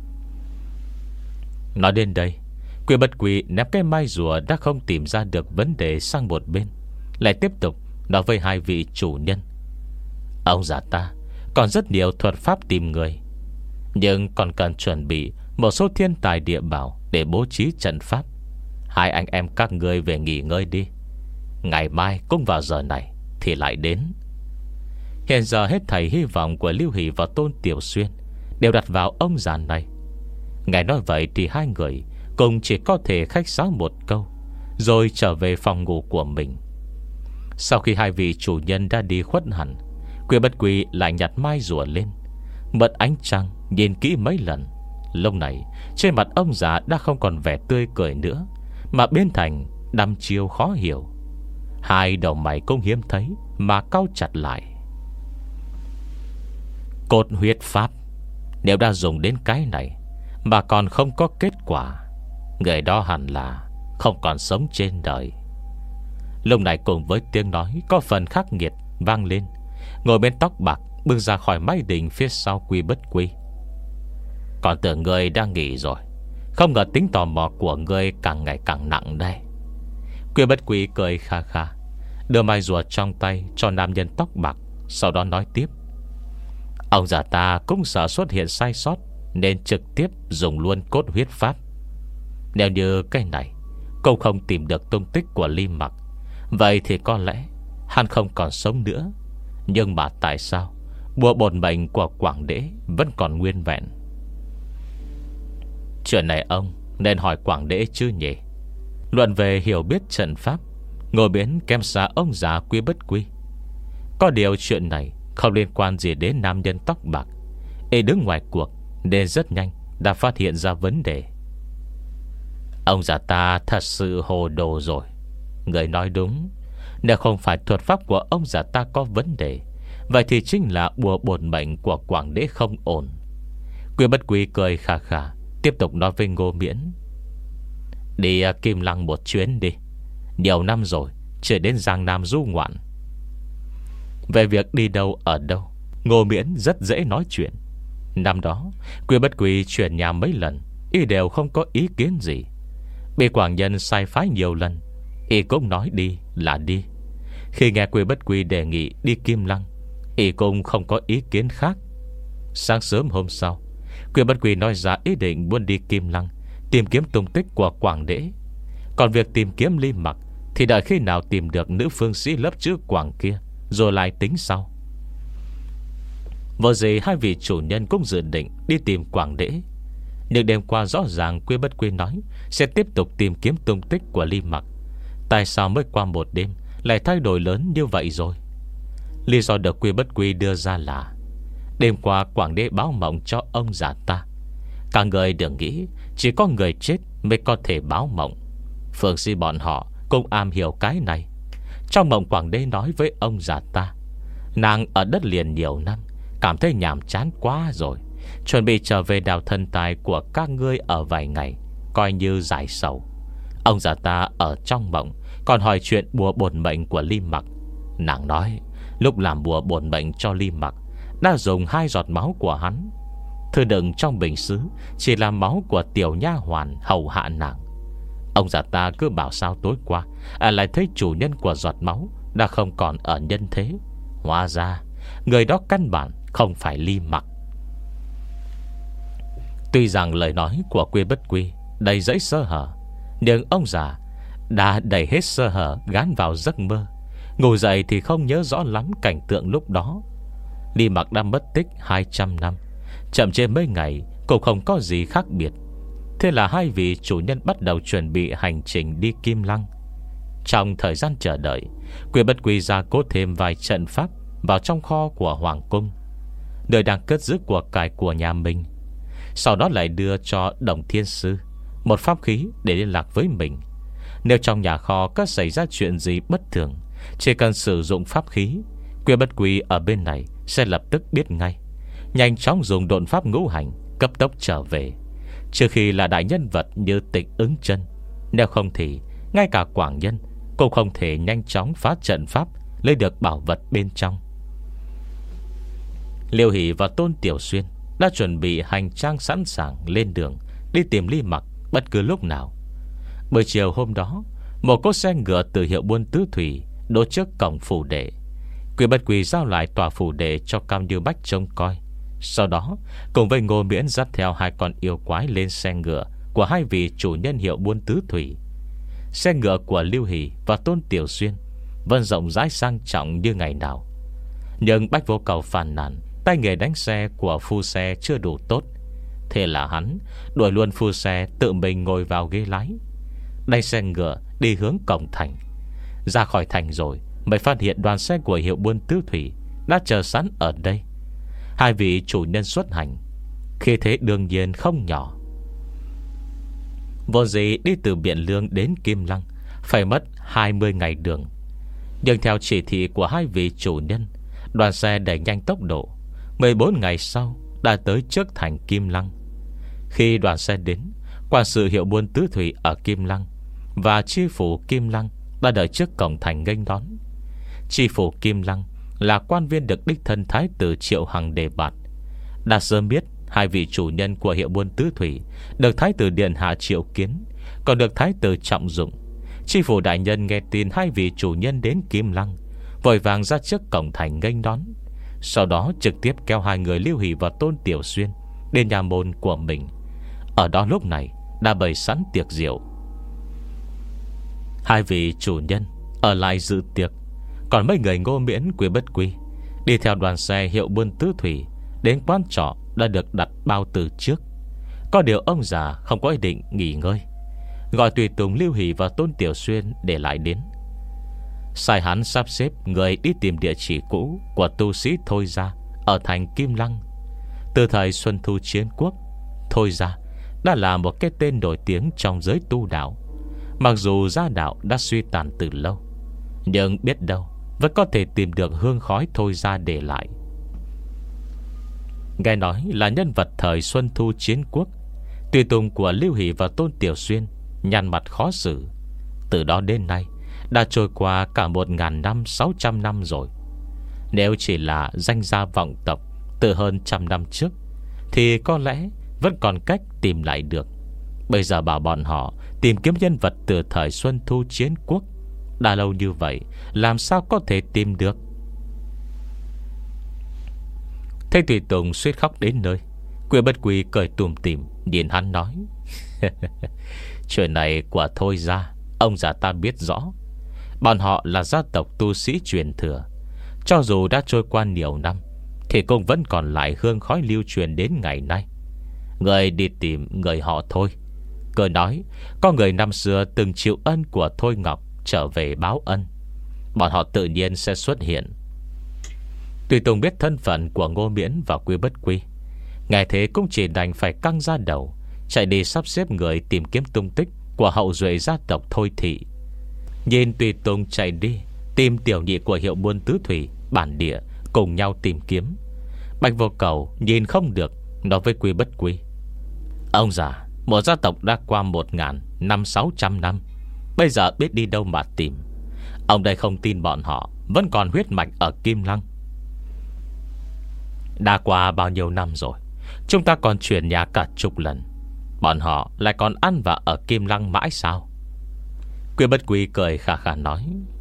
Nói đến đây, Quy Bất Quy ném cái mai rùa đã không tìm ra được vấn đề sang một bên, lại tiếp tục nói với hai vị chủ nhân: ông già ta còn rất nhiều thuật pháp tìm người, nhưng còn cần chuẩn bị một số thiên tài địa bảo để bố trí trận pháp. Hai anh em các ngươi về nghỉ ngơi đi, ngày mai cũng vào giờ này thì lại đến. Hiện giờ hết thảy hy vọng của Lưu Hỷ và Tôn Tiểu Xuyên đều đặt vào ông già này. Ngài nói vậy thì hai người cùng chỉ có thể khách sáo một câu, rồi trở về phòng ngủ của mình. Sau khi hai vị chủ nhân đã đi khuất hẳn, Quy Bất Quy lại nhặt mai rùa lên, mượn ánh trăng nhìn kỹ mấy lần. Lúc này trên mặt ông già đã không còn vẻ tươi cười nữa, mà biến thành đăm chiêu khó hiểu. Hai đầu mày cũng hiếm thấy mà cau chặt lại. Cốt huyết pháp, nếu đã dùng đến cái này mà còn không có kết quả Người đó hẳn là không còn sống trên đời. Lúc này cùng với tiếng nói có phần khắc nghiệt vang lên, ngồi bên tóc bạc bước ra khỏi mái đình phía sau Quy Bất Quy. Còn tưởng người đang nghỉ rồi, không ngờ tính tò mò của người càng ngày càng nặng đây. Quy Bất Quy cười kha kha, đưa mai rùa trong tay cho nam nhân tóc bạc, sau đó nói tiếp: Ông già ta cũng sợ xuất hiện sai sót, nên trực tiếp dùng luôn cốt huyết pháp. Nếu như cái này cũng không tìm được tung tích của Ly Mặc, vậy thì có lẽ hắn không còn sống nữa. Nhưng mà tại sao bùa bổn mệnh của Quảng Đế vẫn còn nguyên vẹn? Chuyện này ông nên hỏi Quảng Đế chứ nhỉ. Luận về hiểu biết trận pháp, ngồi biến kém xa ông già Quy Bất Quy. Có điều chuyện này không liên quan gì đến nam nhân tóc bạc. Y đứng ngoài cuộc nên rất nhanh đã phát hiện ra vấn đề. Ông già ta thật sự hồ đồ rồi. Người nói đúng, nếu không phải thuật pháp của ông già ta có vấn đề, vậy thì chính là bùa bổn mệnh của Quảng Đế không ổn. Quy Bất Quy cười khà khà, tiếp tục nói với Ngô Miễn: Đi Kim Lăng một chuyến đi. Nhiều năm rồi chưa đến Giang Nam du ngoạn. Về việc đi đâu ở đâu, Ngô Miễn rất dễ nói chuyện. Năm đó Quy Bất Quy chuyển nhà mấy lần, y đều không có ý kiến gì. Bị Quảng Nhân sai phái nhiều lần, y cũng nói đi là đi. Khi nghe Quy Bất Quy đề nghị đi Kim Lăng, y cũng không có ý kiến khác. Sáng sớm hôm sau, Quy Bất Quy nói ra ý định muốn đi Kim Lăng tìm kiếm tung tích của Quảng Đế. Còn việc tìm kiếm Ly Mặc thì đợi khi nào tìm được nữ phương sĩ lớp chữ Quảng kia rồi lại tính sau. Vừa gì hai vị chủ nhân cũng dự định đi tìm Quảng Đế, nhưng đêm qua rõ ràng Quy Bất Quy nói sẽ tiếp tục tìm kiếm tung tích của Ly Mặc. Tại sao mới qua một đêm lại thay đổi lớn như vậy rồi? Lý do được Quy Bất Quy đưa ra là đêm qua Quảng Đế báo mộng cho ông già ta. Cả người đừng nghĩ chỉ có người chết mới có thể báo mộng. Phương sĩ bọn họ cũng am hiểu cái này. Trong mộng Quảng Đế nói với ông già ta: Nàng ở đất liền nhiều năm, cảm thấy nhàm chán quá rồi, chuẩn bị trở về đào thân tài của các ngươi ở vài ngày, coi như giải sầu. Ông già ta ở trong mộng còn hỏi chuyện bùa bổn mệnh của Ly Mặc. Nàng nói lúc làm bùa bổn mệnh cho Ly Mặc đã dùng hai giọt máu của hắn. Thư đựng trong bình sứ chỉ là máu của tiểu nha hoàn hầu hạ nàng. Ông già ta cứ bảo sao tối qua à, lại thấy chủ nhân của giọt máu đã không còn ở nhân thế. Hóa ra người đó căn bản không phải Ly Mặc. Tuy rằng lời nói của Quy Bất Quy đầy dẫy sơ hở, nhưng ông già đã đầy hết sơ hở gán vào giấc mơ. Ngủ dậy thì không nhớ rõ lắm cảnh tượng lúc đó. Ly Mặc đã mất tích hai trăm năm, chậm chế mấy ngày cũng không có gì khác biệt. Thế là hai vị chủ nhân bắt đầu chuẩn bị hành trình đi Kim Lăng. Trong thời gian chờ đợi, Quy Bất Quy ra cố thêm vài trận pháp vào trong kho của Hoàng Cung, nơi đang cất giữ của cải của nhà mình. Sau đó lại đưa cho Đồng Thiên Sư một pháp khí để liên lạc với mình. Nếu trong nhà kho có xảy ra chuyện gì bất thường, chỉ cần sử dụng pháp khí, Quy Bất Quy ở bên này sẽ lập tức biết ngay, nhanh chóng dùng độn pháp ngũ hành cấp tốc trở về. Trừ khi là đại nhân vật như Tịch Ứng Chân, nếu không thì ngay cả Quảng Nhân cũng không thể nhanh chóng phá trận pháp lấy được bảo vật bên trong. Liêu Hỷ và Tôn Tiểu Xuyên đã chuẩn bị hành trang sẵn sàng lên đường đi tìm Ly Mặc bất cứ lúc nào. Buổi chiều hôm đó, một cỗ xe ngựa từ hiệu buôn tứ thủy đỗ trước cổng phủ đệ. Quy Bất Quy giao lại tòa phủ đệ cho Cao Như Bách trông coi. Sau đó cùng với Ngô Miễn dắt theo hai con yêu quái lên xe ngựa của hai vị chủ nhân hiệu buôn tứ thủy. Xe ngựa của Liêu Hỷ và Tôn Tiểu Xuyên vẫn rộng rãi sang trọng như ngày nào. Nhưng Bách Vô Cầu phàn nàn tay nghề đánh xe của phu xe chưa đủ tốt. Thế là hắn đuổi luôn phu xe tự mình ngồi vào ghế lái, đẩy xe ngựa đi hướng cổng thành. Ra khỏi thành rồi mới phát hiện đoàn xe của hiệu buôn tứ thủy đã chờ sẵn ở đây. Hai vị chủ nhân xuất hành, khi thế đương nhiên không nhỏ. Vốn dĩ đi từ Biện Lương đến Kim Lăng phải mất hai mươi ngày đường, nhưng theo chỉ thị của hai vị chủ nhân, đoàn xe đẩy nhanh tốc độ, mười bốn ngày sau đã tới trước thành Kim Lăng. Khi đoàn xe đến, Quản sự hiệu buôn tứ thủy ở Kim Lăng và chi phủ Kim Lăng đã đợi trước cổng thành nghênh đón. Chi phủ Kim Lăng là quan viên được đích thân Thái tử Triệu Hằng đề bạt. Đã sớm biết hai vị chủ nhân của hiệu buôn tứ thủy được Thái tử điện hạ triệu kiến, còn được Thái tử trọng dụng. Chi phủ đại nhân nghe tin hai vị chủ nhân đến Kim Lăng, vội vàng ra trước cổng thành nghênh đón. Sau đó trực tiếp kéo hai người Lưu Hỷ và Tôn Tiểu Xuyên đến nhà môn của mình. Ở đó lúc này đã bày sẵn tiệc rượu. Hai vị chủ nhân ở lại dự tiệc, còn mấy người Ngô Miễn, Quý Bất Quy đi theo đoàn xe hiệu buôn tứ thủy đến quán trọ đã được đặt bao từ trước. Có điều ông già không có ý định nghỉ ngơi, gọi tùy tùng Lưu Hỷ và Tôn Tiểu Xuyên để lại đến, sai hắn sắp xếp người đi tìm địa chỉ cũ của tu sĩ Thôi Gia ở thành Kim Lăng. Từ thời Xuân Thu Chiến Quốc, Thôi Gia đã là một cái tên nổi tiếng trong giới tu đạo. Mặc dù gia đạo đã suy tàn từ lâu, nhưng biết đâu vẫn có thể tìm được hương khói Thôi Gia để lại. Nghe nói là nhân vật thời Xuân Thu Chiến Quốc, tùy tùng của Lưu Hỷ và Tôn Tiểu Xuyên nhăn mặt khó xử. Từ đó đến nay đã trôi qua cả một ngàn năm, sáu trăm năm rồi. Nếu chỉ là danh gia vọng tộc từ hơn trăm năm trước thì có lẽ vẫn còn cách tìm lại được. Bây giờ bảo bọn họ tìm kiếm nhân vật từ thời Xuân Thu Chiến Quốc đã lâu như vậy, làm sao có thể tìm được? Thế tùy tùng suýt khóc đến nơi, Quý Bất Quy cười tủm tỉm nhìn hắn nói: chuyện này của Thôi Gia, ông già ta biết rõ. Bọn họ là gia tộc tu sĩ truyền thừa. Cho dù đã trôi qua nhiều năm thì cũng vẫn còn lại hương khói lưu truyền đến ngày nay. Người đi tìm người họ Thôi, cứ nói có người năm xưa từng chịu ân của Thôi Ngọc trở về báo ân, bọn họ tự nhiên sẽ xuất hiện. Tùy tùng biết thân phận của Ngô Miễn và Quý Bất Quy, nghe thế cũng chỉ đành phải căng ra đầu, chạy đi sắp xếp người tìm kiếm tung tích của hậu duệ gia tộc Thôi Thị. Nhìn tùy tùng chạy đi tìm tiểu nhị của hiệu buôn tứ thủy bản địa cùng nhau tìm kiếm, Bạch Vô Cầu nhìn không được, nói với Quý Bất Quy: ông già, một gia tộc đã qua một ngàn năm sáu trăm năm, bây giờ biết đi đâu mà tìm. Ông đây không tin bọn họ vẫn còn huyết mạch ở Kim Lăng. Đã qua bao nhiêu năm rồi, chúng ta còn chuyển nhà cả chục lần, bọn họ lại còn ăn và ở Kim Lăng mãi sao? Quý Bất Quy cười khà khà nói: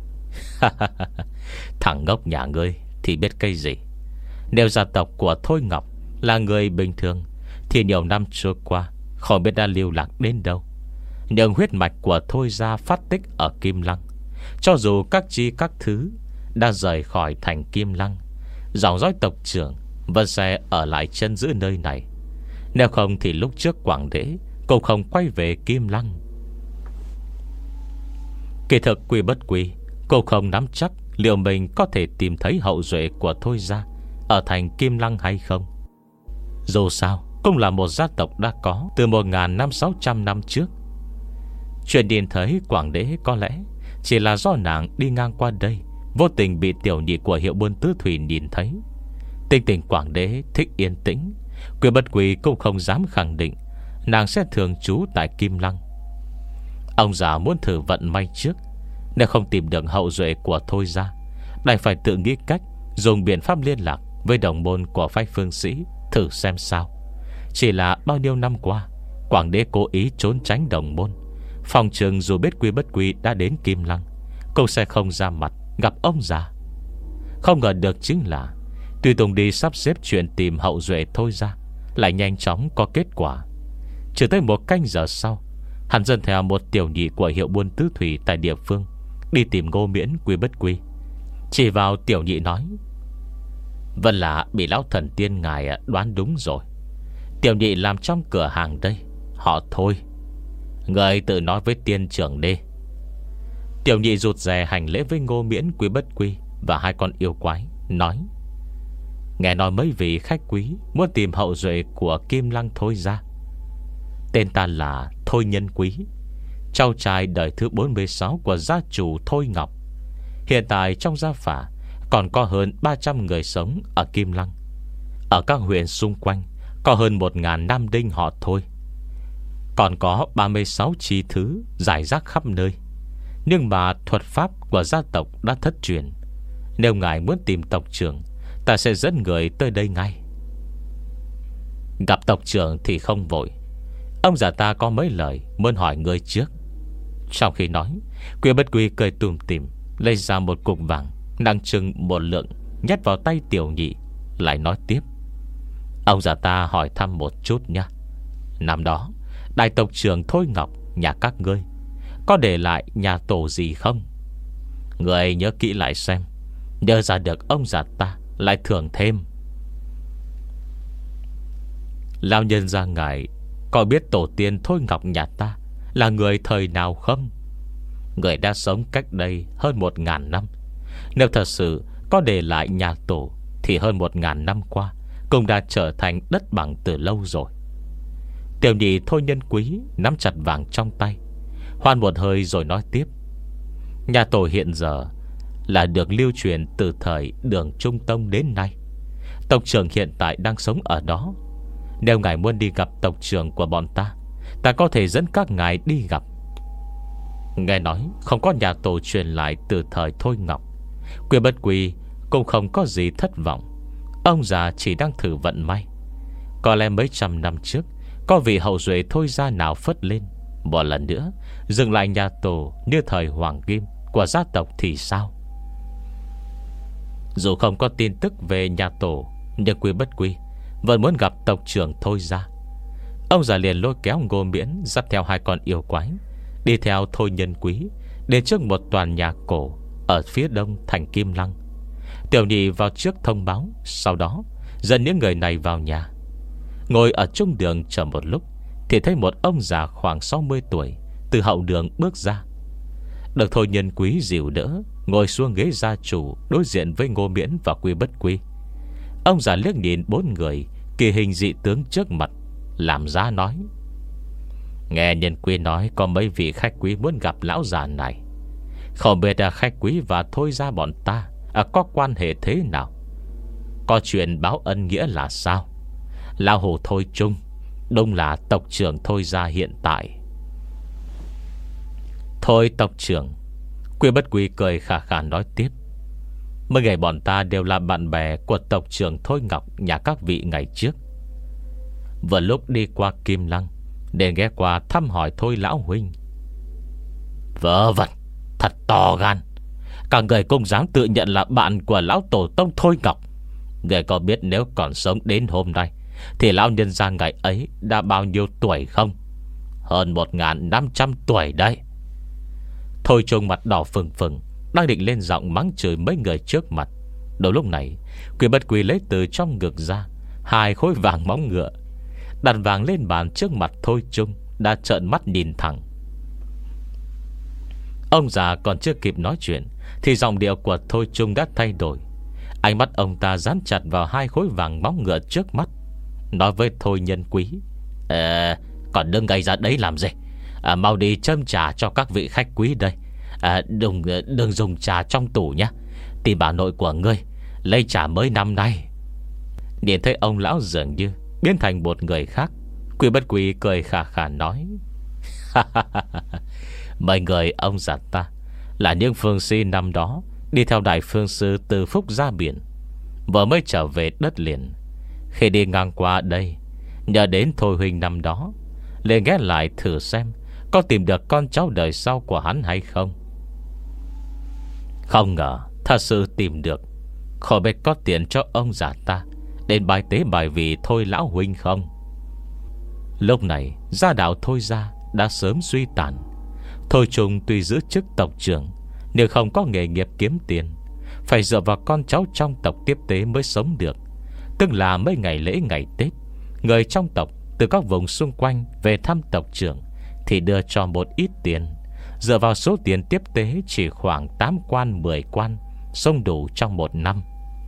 thằng ngốc nhà ngươi thì biết cái gì. Nếu gia tộc của Thôi Ngọc là người bình thường thì nhiều năm trôi qua không biết đã lưu lạc đến đâu. Nhưng huyết mạch của Thôi Gia phát tích ở Kim Lăng, cho dù các chi các thứ đã rời khỏi thành Kim Lăng, dòng dõi tộc trưởng vẫn sẽ ở lại chân giữ nơi này. Nếu không thì lúc trước Quảng Đế cũng không quay về Kim Lăng. Kỳ thực Quý Bất Quy cô không nắm chắc liệu mình có thể tìm thấy hậu duệ của Thôi Gia ở thành Kim Lăng hay không. Dù sao cũng là một gia tộc đã có từ một ngàn năm sáu trăm năm trước. Chuyện nhìn thấy Quảng Đế có lẽ chỉ là do nàng đi ngang qua đây, vô tình bị tiểu nhị của hiệu buôn tứ thủy nhìn thấy. Tình tình Quảng Đế thích yên tĩnh, Quý Bất Quy cũng không dám khẳng định nàng sẽ thường trú tại Kim Lăng. Ông già muốn thử vận may trước. Nếu không tìm được hậu duệ của Thôi Gia, đành phải tự nghĩ cách dùng biện pháp liên lạc với đồng môn của phái phương sĩ, thử xem sao. Chỉ là bao nhiêu năm qua, Quảng Đế cố ý trốn tránh đồng môn, phòng trường dù biết Quý Bất Quy đã đến Kim Lăng cũng sẽ không ra mặt gặp ông già. Không ngờ được chính là tùy tùng đi sắp xếp chuyện tìm hậu duệ Thôi Gia lại nhanh chóng có kết quả. Chỉ tới một canh giờ sau, hắn dẫn theo một tiểu nhị của hiệu buôn tứ thủy tại địa phương đi tìm Ngô Miễn, Quý Bất Quy. Chỉ vào tiểu nhị nói: vẫn là bị lão thần tiên ngài đoán đúng rồi. Tiểu nhị làm trong cửa hàng đây, họ Thôi. Người tự nói với tiên trưởng đi. Tiểu nhị rụt rè hành lễ với Ngô Miễn, Quý Bất Quy và hai con yêu quái, nói: nghe nói mấy vị khách quý muốn tìm hậu duệ của Kim Lăng Thôi Gia. Tên ta là Thôi Nhân Quý, cháu trai đời thứ bốn mươi sáu của gia chủ Thôi Ngọc. Hiện tại trong gia phả còn có hơn ba trăm người sống ở Kim Lăng. Ở các huyện xung quanh có hơn một ngàn nam đinh họ Thôi. Còn có ba mươi sáu chi thứ rải rác khắp nơi. Nhưng mà thuật pháp của gia tộc đã thất truyền. Nếu ngài muốn tìm tộc trưởng, ta sẽ dẫn người tới đây ngay. Gặp tộc trưởng thì không vội. Ông già ta có mấy lời muốn hỏi người trước. Trong khi nói, Quy Bất Quy cười tùm tìm, lấy ra một cục vàng nặng chừng một lượng, nhét vào tay tiểu nhị, lại nói tiếp: Ông già ta hỏi thăm một chút nha. Năm đó đại tộc trưởng Thôi Ngọc nhà các ngươi có để lại nhà tổ gì không? Người nhớ kỹ lại xem, nhớ ra được ông già ta lại thưởng thêm. Lão nhân gia ngài có biết tổ tiên Thôi Ngọc nhà ta là người thời nào không? Người đã sống cách đây hơn một ngàn năm. Nếu thật sự có để lại nhà tổ, thì hơn một ngàn năm qua cũng đã trở thành đất bằng từ lâu rồi. Tiểu nhị Thôi Nhân Quý nắm chặt vàng trong tay, hoan một hơi rồi nói tiếp: Nhà tổ hiện giờ là được lưu truyền từ thời Đường Trung Tông đến nay. Tộc trưởng hiện tại đang sống ở đó. Nếu ngài muốn đi gặp tộc trưởng của bọn ta, ta có thể dẫn các ngài đi gặp. Nghe nói không có nhà tổ truyền lại từ thời Thôi Ngọc, Quy Bất Quy cũng không có gì thất vọng. Ông già chỉ đang thử vận may. Có lẽ mấy trăm năm trước có vị hậu duệ Thôi gia nào phất lên, một lần nữa dừng lại nhà tổ như thời Hoàng Kim của gia tộc thì sao? Dù không có tin tức về nhà tổ, nhưng Quy Bất Quy vẫn muốn gặp tộc trưởng Thôi gia. Ông già liền lôi kéo Ngô Miễn, dắt theo hai con yêu quái, đi theo Thôi Nhân Quý đến trước một toàn nhà cổ ở phía đông thành Kim Lăng. Tiểu nhị vào trước thông báo, sau đó dẫn những người này vào nhà. Ngồi ở trung đường chờ một lúc, thì thấy một ông già khoảng sáu mươi tuổi từ hậu đường bước ra. Được Thôi Nhân Quý dìu đỡ, ngồi xuống ghế gia chủ đối diện với Ngô Miễn và Quy Bất Quy. Ông già liếc nhìn bốn người kỳ hình dị tướng trước mặt, làm ra nói: Nghe Nhân Quý nói có mấy vị khách quý muốn gặp lão già này. Không biết là khách quý và Thôi gia bọn ta à, có quan hệ thế nào? Có chuyện báo ân nghĩa là sao? Lão Hồ Thôi Trung đúng là tộc trưởng Thôi gia hiện tại. Thôi tộc trưởng. Quy Bất Quy cười khà khà nói tiếp: Mấy ngày bọn ta đều là bạn bè của tộc trưởng Thôi Ngọc nhà các vị ngày trước. Vừa lúc đi qua Kim Lăng để ghé qua thăm hỏi Thôi lão huynh. Vớ vẩn, thật to gan. Cả người cũng dám tự nhận là bạn của lão tổ tông Thôi Ngọc. Người có biết nếu còn sống đến hôm nay thì lão nhân gia ngày ấy đã bao nhiêu tuổi không? Hơn một nghìn năm trăm tuổi đấy. Thôi Trung mặt đỏ phừng phừng, đang định lên giọng mắng chửi mấy người trước mặt. Đầu lúc này, Quy Bất Quy lấy từ trong ngực ra hai khối vàng móng ngựa, đặt vàng lên bàn trước mặt Thôi Trung, đã trợn mắt nhìn thẳng. Ông già còn chưa kịp nói chuyện thì giọng điệu của Thôi Trung đã thay đổi. Ánh mắt ông ta dán chặt vào hai khối vàng móng ngựa trước mắt, nói với Thôi Nhân Quý: à, Còn đừng gây ra đấy làm gì? à, Mau đi châm trà cho các vị khách quý đây. à, đừng, đừng dùng trà trong tủ nhé. Tìm bà nội của ngươi lấy trà mới năm nay. Nhìn thấy ông lão dường như biến thành một người khác, Quy Bất Quy cười khà khà nói: Mấy người ông già ta là những phương sĩ năm đó đi theo đại phương sư từ Phúc ra biển, vừa mới trở về đất liền. Khi đi ngang qua đây, nhờ đến Thôi huynh năm đó, liền ghé lại thử xem có tìm được con cháu đời sau của hắn hay không. Không ngờ thật sự tìm được. Khỏi biết có tiền cho ông già ta đến bài tế bài vị Thôi lão huynh không? Lúc này gia đạo Thôi gia đã sớm suy tàn. Thôi Trung tuy giữ chức tộc trưởng, nhưng không có nghề nghiệp kiếm tiền, phải dựa vào con cháu trong tộc tiếp tế mới sống được. Tức là mấy ngày lễ ngày Tết, người trong tộc từ các vùng xung quanh về thăm tộc trưởng thì đưa cho một ít tiền. Dựa vào số tiền tiếp tế chỉ khoảng tám quan mười quan, sống đủ trong một năm.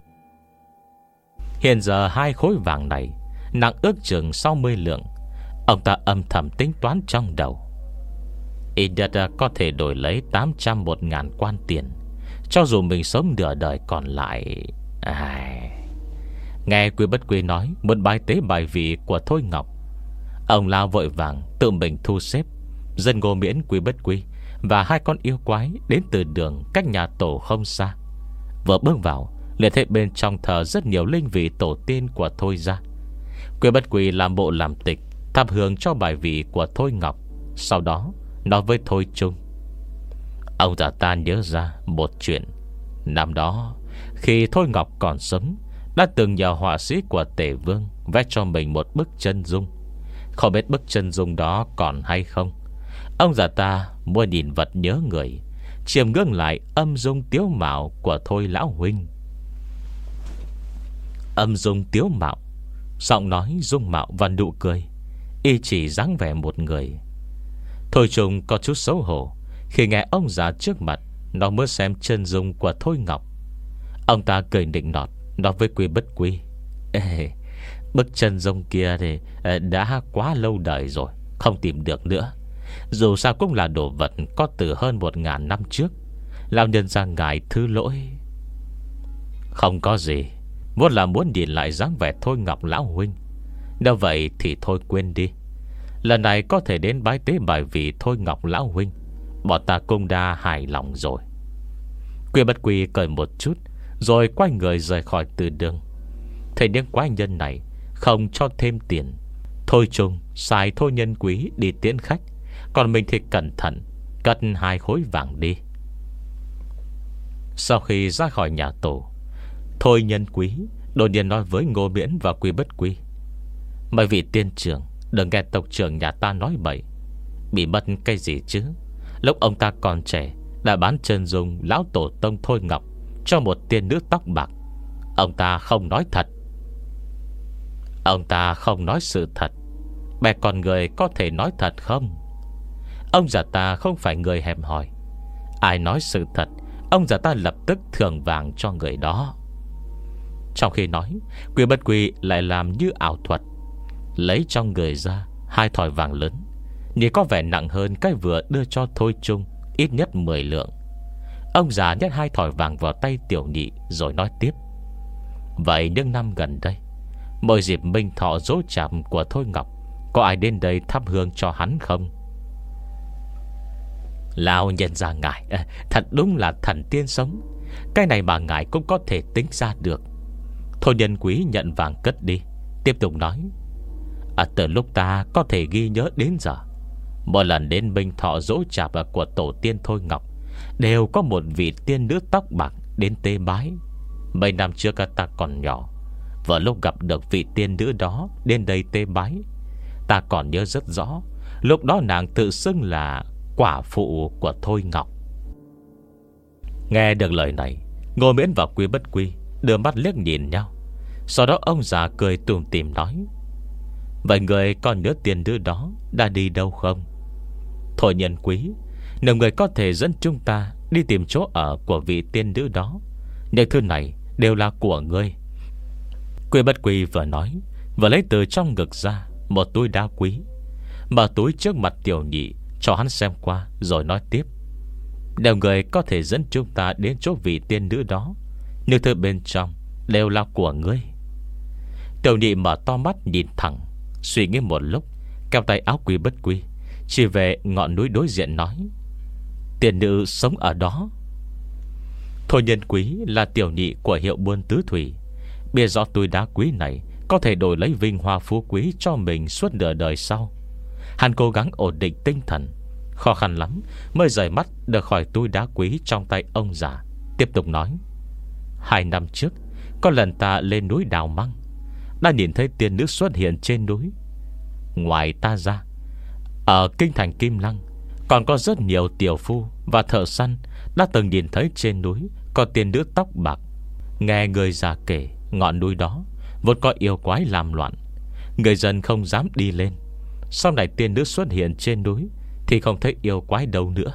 Hiện giờ hai khối vàng này nặng ước chừng sáu mươi lượng. Ông ta âm thầm tính toán trong đầu, ít nhất có thể đổi lấy tám trăm một ngàn quan tiền, cho dù mình sống nửa đời còn lại. à... Nghe Quy Bất Quy nói muốn bài tế bài vị của Thôi Ngọc, Ông lão vội vàng tự mình thu xếp dân Ngô Miễn, Quý Bất Quy và hai con yêu quái đến từ đường cách nhà tổ không xa. Vừa bước vào, liền thấy bên trong thờ rất nhiều linh vị tổ tiên của Thôi gia. Quý Bất Quy làm bộ làm tịch thắp hương cho bài vị của Thôi Ngọc. Sau đó nói với Thôi Trung: Ông già ta nhớ ra một chuyện. Năm đó khi Thôi Ngọc còn sống, đã từng nhờ họa sĩ của Tề Vương vẽ cho mình một bức chân dung. Không biết bức chân dung đó còn hay không. Ông già ta muốn nhìn vật nhớ người, chiêm ngưỡng lại âm dung tiếu mạo của Thôi lão huynh. Âm dung tiếu mạo, giọng nói, dung mạo và nụ cười, y chỉ dáng vẻ một người. Thôi Trung có chút xấu hổ khi nghe ông già trước mặt nó mới xem chân dung của Thôi Ngọc. Ông ta cười nịnh nọt nói với Quý Bất Quy: Ê, bức chân dung kia thì đã quá lâu đời rồi, không tìm được nữa. Dù sao cũng là đồ vật có từ hơn một ngàn năm trước. Lão nhân ra ngài thứ lỗi. Không có gì, muốn là muốn nhìn lại dáng vẻ Thôi Ngọc lão huynh. Nếu vậy thì thôi quên đi. Lần này có thể đến bái tế bài vị Thôi Ngọc lão huynh, bọn ta cũng đã hài lòng rồi. Quý Bất Quy cười một chút, rồi quay người rời khỏi từ đường. Thấy những quái nhân này không cho thêm tiền, Thôi Trung xài Thôi Nhân Quý đi tiễn khách, còn mình thì cẩn thận cất hai khối vàng đi. Sau khi ra khỏi nhà tổ, Thôi Nhân Quý đột nhiên nói với Ngô Miễn và Quý Bất Quy: Mấy vị tiên trưởng đừng nghe tộc trưởng nhà ta nói bậy. Bị mất cái gì chứ? Lúc ông ta còn trẻ đã bán chân dung lão tổ tông Thôi Ngọc cho một tiên nữ tóc bạc. Ông ta không nói thật. Ông ta không nói sự thật. Bè con người có thể nói thật không? Ông già ta không phải người hẹp hòi. Ai nói sự thật, ông già ta lập tức thưởng vàng cho người đó. Trong khi nói, Quý Bất Quy lại làm như ảo thuật, lấy trong người ra hai thỏi vàng lớn, nhìn có vẻ nặng hơn cái vừa đưa cho Thôi Trung ít nhất mười lượng. Ông già nhét hai thỏi vàng vào tay tiểu nhị, rồi nói tiếp: Vậy những năm gần đây, mỗi dịp minh thọ dỗ chạm của Thôi Ngọc, có ai đến đây thắp hương cho hắn không? Lão nhân ra ngài, thật đúng là thần tiên sống. Cái này mà ngài cũng có thể tính ra được. Thôi Nhân Quý nhận vàng cất đi, tiếp tục nói: à, từ lúc ta có thể ghi nhớ đến giờ, mỗi lần đến minh thọ dỗ chạp của tổ tiên Thôi Ngọc, đều có một vị tiên nữ tóc bạc đến tế bái. Mấy năm trước ta còn nhỏ, vừa lúc gặp được vị tiên nữ đó đến đây tế bái. Ta còn nhớ rất rõ, lúc đó nàng tự xưng là quả phụ của Thôi Ngọc. Nghe được lời này, Ngô Miễn và Quý Bất Quy đưa mắt liếc nhìn nhau. Sau đó ông già cười tủm tỉm nói: Vậy người còn nhớ tiên nữ đó đã đi đâu không? Thôi Nhân Quý, nếu người có thể dẫn chúng ta đi tìm chỗ ở của vị tiên nữ đó, những thứ này đều là của ngươi. Quý Bất Quy vừa nói, vừa lấy từ trong ngực ra một túi đá quý, mở túi trước mặt tiểu nhị cho hắn xem qua, rồi nói tiếp: Nếu người có thể dẫn chúng ta đến chỗ vị tiên nữ đó, những thứ bên trong đều là của ngươi. Tiểu nhị mở to mắt nhìn thẳng, suy nghĩ một lúc, kéo tay áo Quý Bất Quy chỉ về ngọn núi đối diện nói: Tiên nữ sống ở đó. Thôi Nhân Quý là tiểu nhị của hiệu buôn tứ thủy, biết rõ túi đá quý này có thể đổi lấy vinh hoa phú quý cho mình suốt nửa đời sau. Hắn cố gắng ổn định tinh thần, khó khăn lắm mới rời mắt được khỏi túi đá quý trong tay ông già, tiếp tục nói: Hai năm trước, có lần ta lên núi Đào Măng, đã nhìn thấy tiên nữ xuất hiện trên núi. Ngoài ta ra, ở kinh thành Kim Lăng còn có rất nhiều tiểu phu và thợ săn đã từng nhìn thấy trên núi có tiên nữ tóc bạc. Nghe người già kể, ngọn núi đó vốn có yêu quái làm loạn, người dân không dám đi lên. Sau này tiên nữ xuất hiện trên núi thì không thấy yêu quái đâu nữa.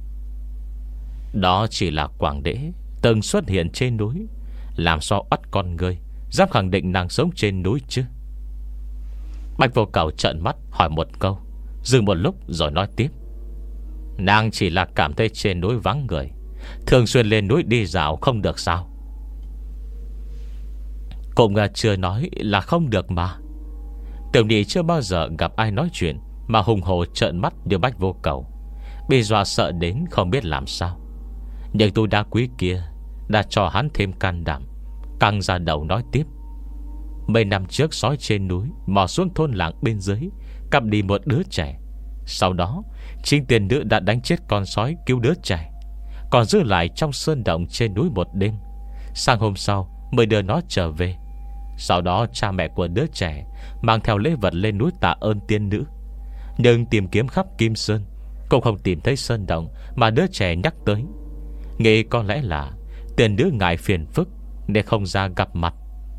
Đó chỉ là Quảng Đế từng xuất hiện trên núi, làm sao bắt con người dám khẳng định nàng sống trên núi chứ? Bạch Vô Cầu trợn mắt hỏi một câu, dừng một lúc rồi nói tiếp: Nàng chỉ là cảm thấy trên núi vắng người, thường xuyên lên núi đi dạo không được sao? Cũng chưa nói là không được mà. Tiểu nhị chưa bao giờ gặp ai nói chuyện mà hùng hồ trợn mắt như Bách Vô Cầu, bị dọa sợ đến không biết làm sao. Nhưng tôi đá quý kia đã cho hắn thêm can đảm, căng ra đầu nói tiếp. Mấy năm trước sói trên núi mò xuống thôn làng bên dưới, cắp đi một đứa trẻ. Sau đó chính tiền nữ đã đánh chết con sói cứu đứa trẻ, còn giữ lại trong sơn động trên núi một đêm. Sang hôm sau mới đưa nó trở về. Sau đó cha mẹ của đứa trẻ mang theo lễ vật lên núi tạ ơn tiên nữ. Nhưng tìm kiếm khắp Kim Sơn cũng không tìm thấy sơn động mà đứa trẻ nhắc tới. Nghĩ có lẽ là tiền nữ ngại phiền phức nên không ra gặp mặt.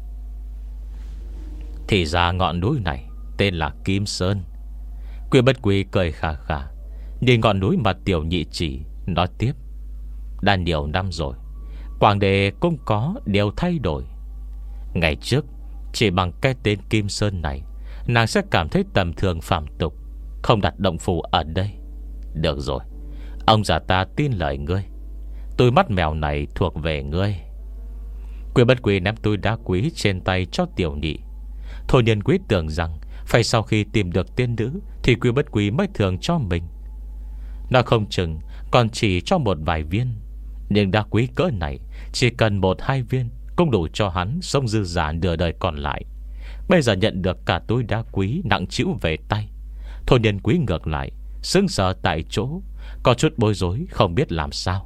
Thì ra ngọn núi này tên là Kim Sơn. Quy Bất Quy cười khà khà nhìn ngọn núi mà tiểu nhị chỉ, nói tiếp. Đã nhiều năm rồi, Quảng Đề cũng có điều thay đổi. Ngày trước chỉ bằng cái tên Kim Sơn này, nàng sẽ cảm thấy tầm thường phàm tục, không đặt động phủ ở đây. Được rồi, ông già ta tin lời ngươi. Túi mắt mèo này thuộc về ngươi. Quy Bất Quy ném túi đá quý trên tay cho tiểu nhị. Thôi nhân quý tưởng rằng phải sau khi tìm được tiên nữ thì Quy Bất Quy mới thường cho mình. Nó không chừng còn chỉ cho một vài viên, nhưng đá quý cỡ này chỉ cần một hai viên cũng đủ cho hắn sống dư giả nửa đời còn lại. Bây giờ nhận được cả túi đá quý nặng trĩu về tay, thôi nhân quý ngược lại sững sờ tại chỗ, có chút bối rối không biết làm sao.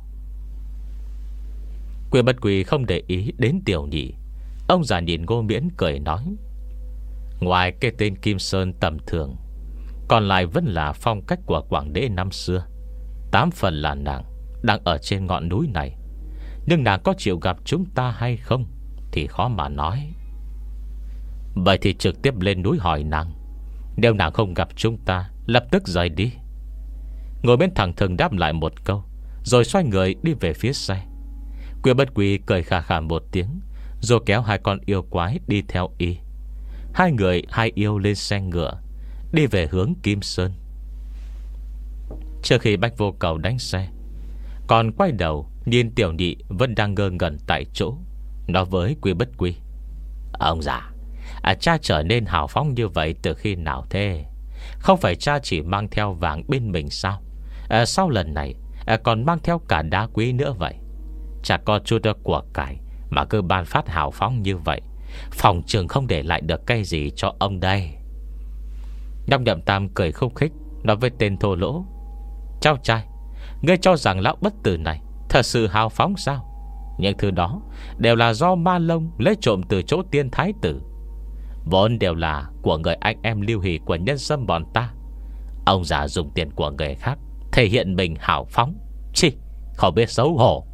Quy Bất Quy không để ý đến tiểu nhị. Ông già nhìn Ngô Miễn cười nói. Ngoài cái tên Kim Sơn tầm thường, còn lại vẫn là phong cách của Quảng Đế năm xưa. Tám phần là nàng đang ở trên ngọn núi này, nhưng nàng có chịu gặp chúng ta hay không thì khó mà nói. Vậy thì trực tiếp lên núi hỏi nàng. Nếu nàng không gặp chúng ta, lập tức rời đi. Ngồi bên thẳng thừng đáp lại một câu, rồi xoay người đi về phía xe. Quy Bất Quy cười khà khà một tiếng, rồi kéo hai con yêu quái đi theo y. Hai người hai yêu lên xe ngựa, đi về hướng Kim Sơn. Trước khi Bách Vô Cầu đánh xe, còn quay đầu nhìn tiểu nhị vẫn đang ngơ ngẩn tại chỗ, nói với Quy Bất Quy. Ông già, à, cha trở nên hào phóng như vậy từ khi nào thế? Không phải cha chỉ mang theo vàng bên mình sao? À, sau lần này à, còn mang theo cả đá quý nữa vậy. Cha có chút của cải mà cứ ban phát hào phóng như vậy, phòng trường không để lại được cái gì cho ông đây. Nhóc Nhậm Tam cười khúc khích, nói với tên thô lỗ. Cháu trai, ngươi cho rằng lão bất tử này thật sự hào phóng sao? Những thứ đó đều là do Ma Lông lấy trộm từ chỗ tiên thái tử, vốn đều là của người anh em Lưu Hỷ của nhân sâm bọn ta. Ông già dùng tiền của người khác thể hiện mình hào phóng, chi không biết xấu hổ.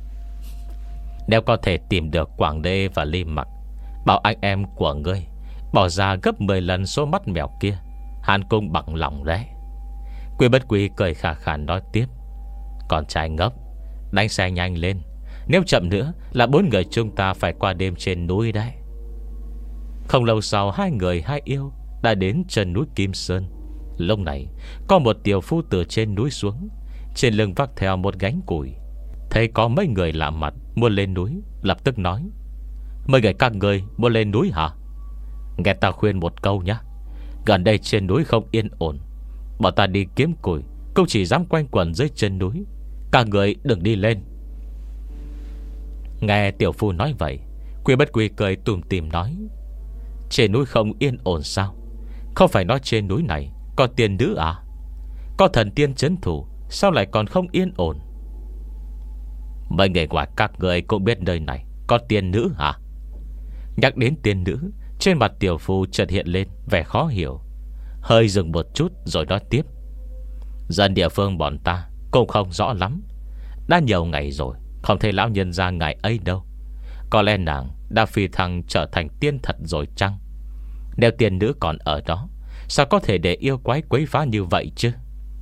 Nếu có thể tìm được Quảng Đê và Ly Mặc, bảo anh em của ngươi bỏ ra gấp mười lần số mắt mèo kia, hắn cũng bằng lòng đấy. Quy Bất Quy cười khà khà nói tiếp. Con trai ngốc, đánh xe nhanh lên, nếu chậm nữa là bốn người chúng ta phải qua đêm trên núi đấy. Không lâu sau, hai người hai yêu đã đến chân núi Kim Sơn. Lúc này có một tiểu phu từ trên núi xuống, trên lưng vác theo một gánh củi. Thấy có mấy người lạ mặt muốn lên núi, lập tức nói. Mấy người các người muốn lên núi hả? Nghe ta khuyên một câu nhé, gần đây trên núi không yên ổn, bọn ta đi kiếm củi cũng chỉ dám quanh quẩn dưới chân núi, các người đừng đi lên. Nghe tiểu phu nói vậy, Quy Bất Quy cười tủm tỉm nói. Trên núi không yên ổn sao? Không phải nói trên núi này có tiên nữ à? Có thần tiên trấn thủ, sao lại còn không yên ổn? Mấy người ngoài các người cũng biết nơi này có tiên nữ hả? Nhắc đến tiên nữ, trên mặt tiểu phu chợt hiện lên vẻ khó hiểu, hơi dừng một chút rồi nói tiếp. Dân địa phương bọn ta cũng không rõ lắm, đã nhiều ngày rồi không thấy lão nhân ra ngày ấy đâu. Có lẽ nàng đã phi thăng trở thành tiên thật rồi chăng? Nếu tiên nữ còn ở đó, sao có thể để yêu quái quấy phá như vậy chứ?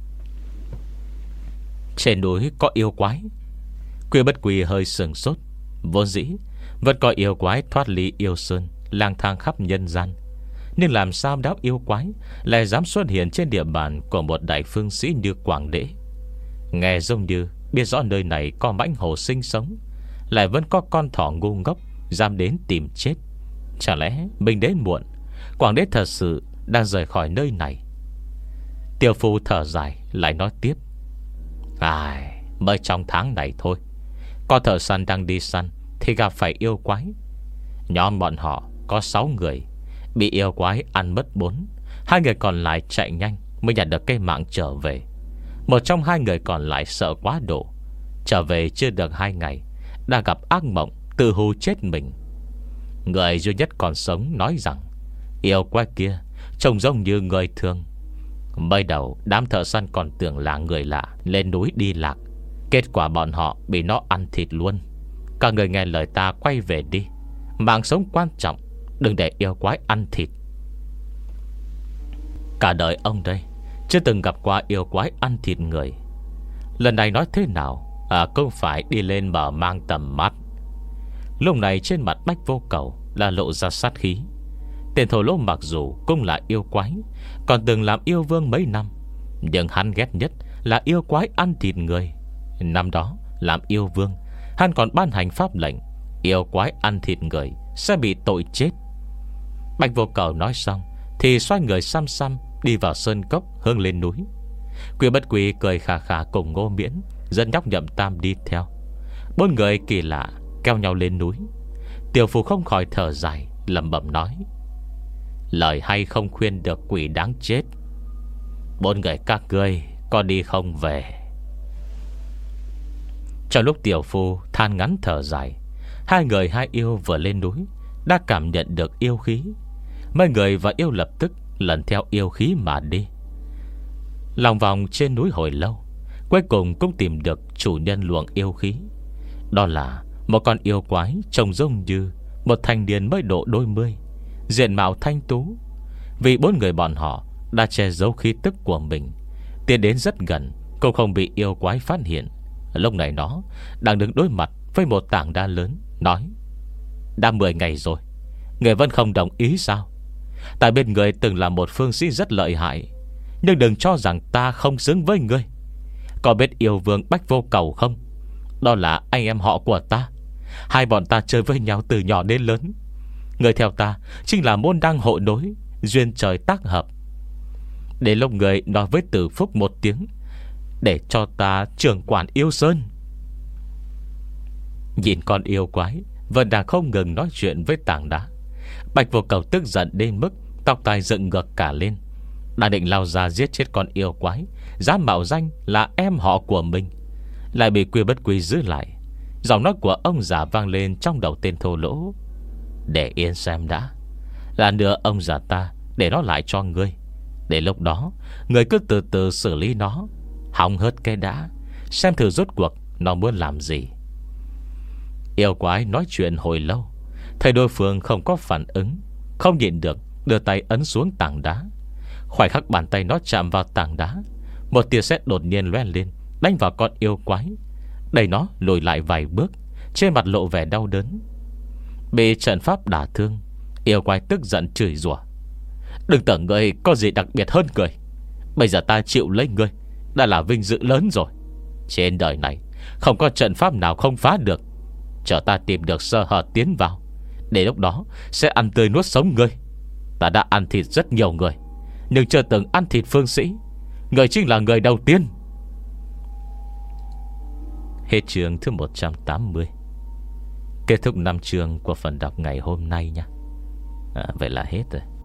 Trên núi có yêu quái? Quy Bất Quy hơi sừng sốt. Vốn dĩ vẫn có yêu quái thoát ly yêu sơn, lang thang khắp nhân gian, nhưng làm sao đám yêu quái lại dám xuất hiện trên địa bàn của một đại phương sĩ như Quảng Đế? Nghe giống như biết rõ nơi này có mãnh hổ sinh sống, lại vẫn có con thỏ ngu ngốc dám đến tìm chết. Chả lẽ mình đến muộn, Quảng Đế thật sự đang rời khỏi nơi này. Tiểu phu thở dài lại nói tiếp: Ai, mới trong tháng này thôi, có thợ săn đang đi săn thì gặp phải yêu quái. Nhóm bọn họ có sáu người, bị yêu quái ăn mất bốn. Hai người còn lại chạy nhanh mới nhặt được cây mạng trở về. Một trong hai người còn lại sợ quá độ, trở về chưa được hai ngày đã gặp ác mộng tự hù chết mình. Người duy nhất còn sống nói rằng yêu quái kia trông giống như người thường. Mới đầu đám thợ săn còn tưởng là người lạ lên núi đi lạc, kết quả bọn họ bị nó ăn thịt luôn. Các người nghe lời ta quay về đi, mạng sống quan trọng, đừng để yêu quái ăn thịt. Cả đời ông đây chưa từng gặp qua yêu quái ăn thịt người. Lần này nói thế nào à, cũng phải đi lên mở mang tầm mắt. Lúc này trên mặt Bách Vô Cầu là lộ ra sát khí. Tên thổ lỗ mặc dù cũng là yêu quái, còn từng làm yêu vương mấy năm, nhưng hắn ghét nhất là yêu quái ăn thịt người. Năm đó làm yêu vương, hắn còn ban hành pháp lệnh yêu quái ăn thịt người sẽ bị tội chết. Bạch Vô Cầu nói xong thì xoay người xăm xăm đi vào sơn cốc hướng lên núi. Quy Bất Quy cười khà khà cùng Ngô Miễn dẫn nhóc Nhậm Tam đi theo. Bốn người kỳ lạ kéo nhau lên núi. Tiểu Phù không khỏi thở dài lẩm bẩm nói: lời hay không khuyên được quỷ đáng chết. Bốn người các ngươi có đi không về. Trong lúc Tiểu Phu than ngắn thở dài, hai người hai yêu vừa lên núi đã cảm nhận được yêu khí. Mấy người và yêu lập tức lần theo yêu khí mà đi. Lòng vòng trên núi hồi lâu, cuối cùng cũng tìm được chủ nhân luồng yêu khí. Đó là một con yêu quái trông giống như một thanh niên mới độ đôi mươi, diện mạo thanh tú. Vì bốn người bọn họ đã che giấu khí tức của mình, tiến đến rất gần cũng không bị yêu quái phát hiện. Lúc này nó đang đứng đối mặt với một tảng đá lớn, nói: đã mười ngày rồi, người vẫn không đồng ý sao? Tại bên người từng là một phương sĩ rất lợi hại, nhưng đừng cho rằng ta không xứng với ngươi. Có biết yêu vương Bách Vô Cầu không? Đó là anh em họ của ta. Hai bọn ta chơi với nhau từ nhỏ đến lớn. Người theo ta chính là môn đăng hộ nối, duyên trời tác hợp. Để lúc người nói với Tử Phúc một tiếng, để cho ta trưởng quản yêu sơn. Nhìn con yêu quái vẫn đang không ngừng nói chuyện với tảng đá, Bạch Vô Cầu tức giận đến mức tóc tai dựng ngược cả lên. Đang định lao ra giết chết con yêu quái dám mạo danh là em họ của mình, lại bị Quy Bất Quy giữ lại. Giọng nói của ông già vang lên trong đầu tên thô lỗ: để yên xem đã, là nửa ông già ta để nó lại cho ngươi. Để lúc đó ngươi cứ từ từ xử lý nó, hỏng hết cái đã, xem thử rốt cuộc nó muốn làm gì. Yêu quái nói chuyện hồi lâu, thấy đối phương không có phản ứng, không nhịn được đưa tay ấn xuống tảng đá. Khoảnh khắc bàn tay nó chạm vào tảng đá, một tia sét đột nhiên loe lên, đánh vào con yêu quái, đẩy nó lùi lại vài bước, trên mặt lộ vẻ đau đớn. Bị trận pháp đả thương, yêu quái tức giận chửi rủa: đừng tưởng ngươi có gì đặc biệt hơn người. Bây giờ ta chịu lấy ngươi đã là vinh dự lớn rồi. Trên đời này không có trận pháp nào không phá được. Chờ ta tìm được sơ hở tiến vào, để lúc đó sẽ ăn tươi nuốt sống ngươi. Ta đã ăn thịt rất nhiều người, nhưng chưa từng ăn thịt phương sĩ. Ngươi chính là người đầu tiên. Hết chương thứ một trăm tám mươi. Kết thúc năm chương của phần đọc ngày hôm nay nha. à, Vậy là hết rồi.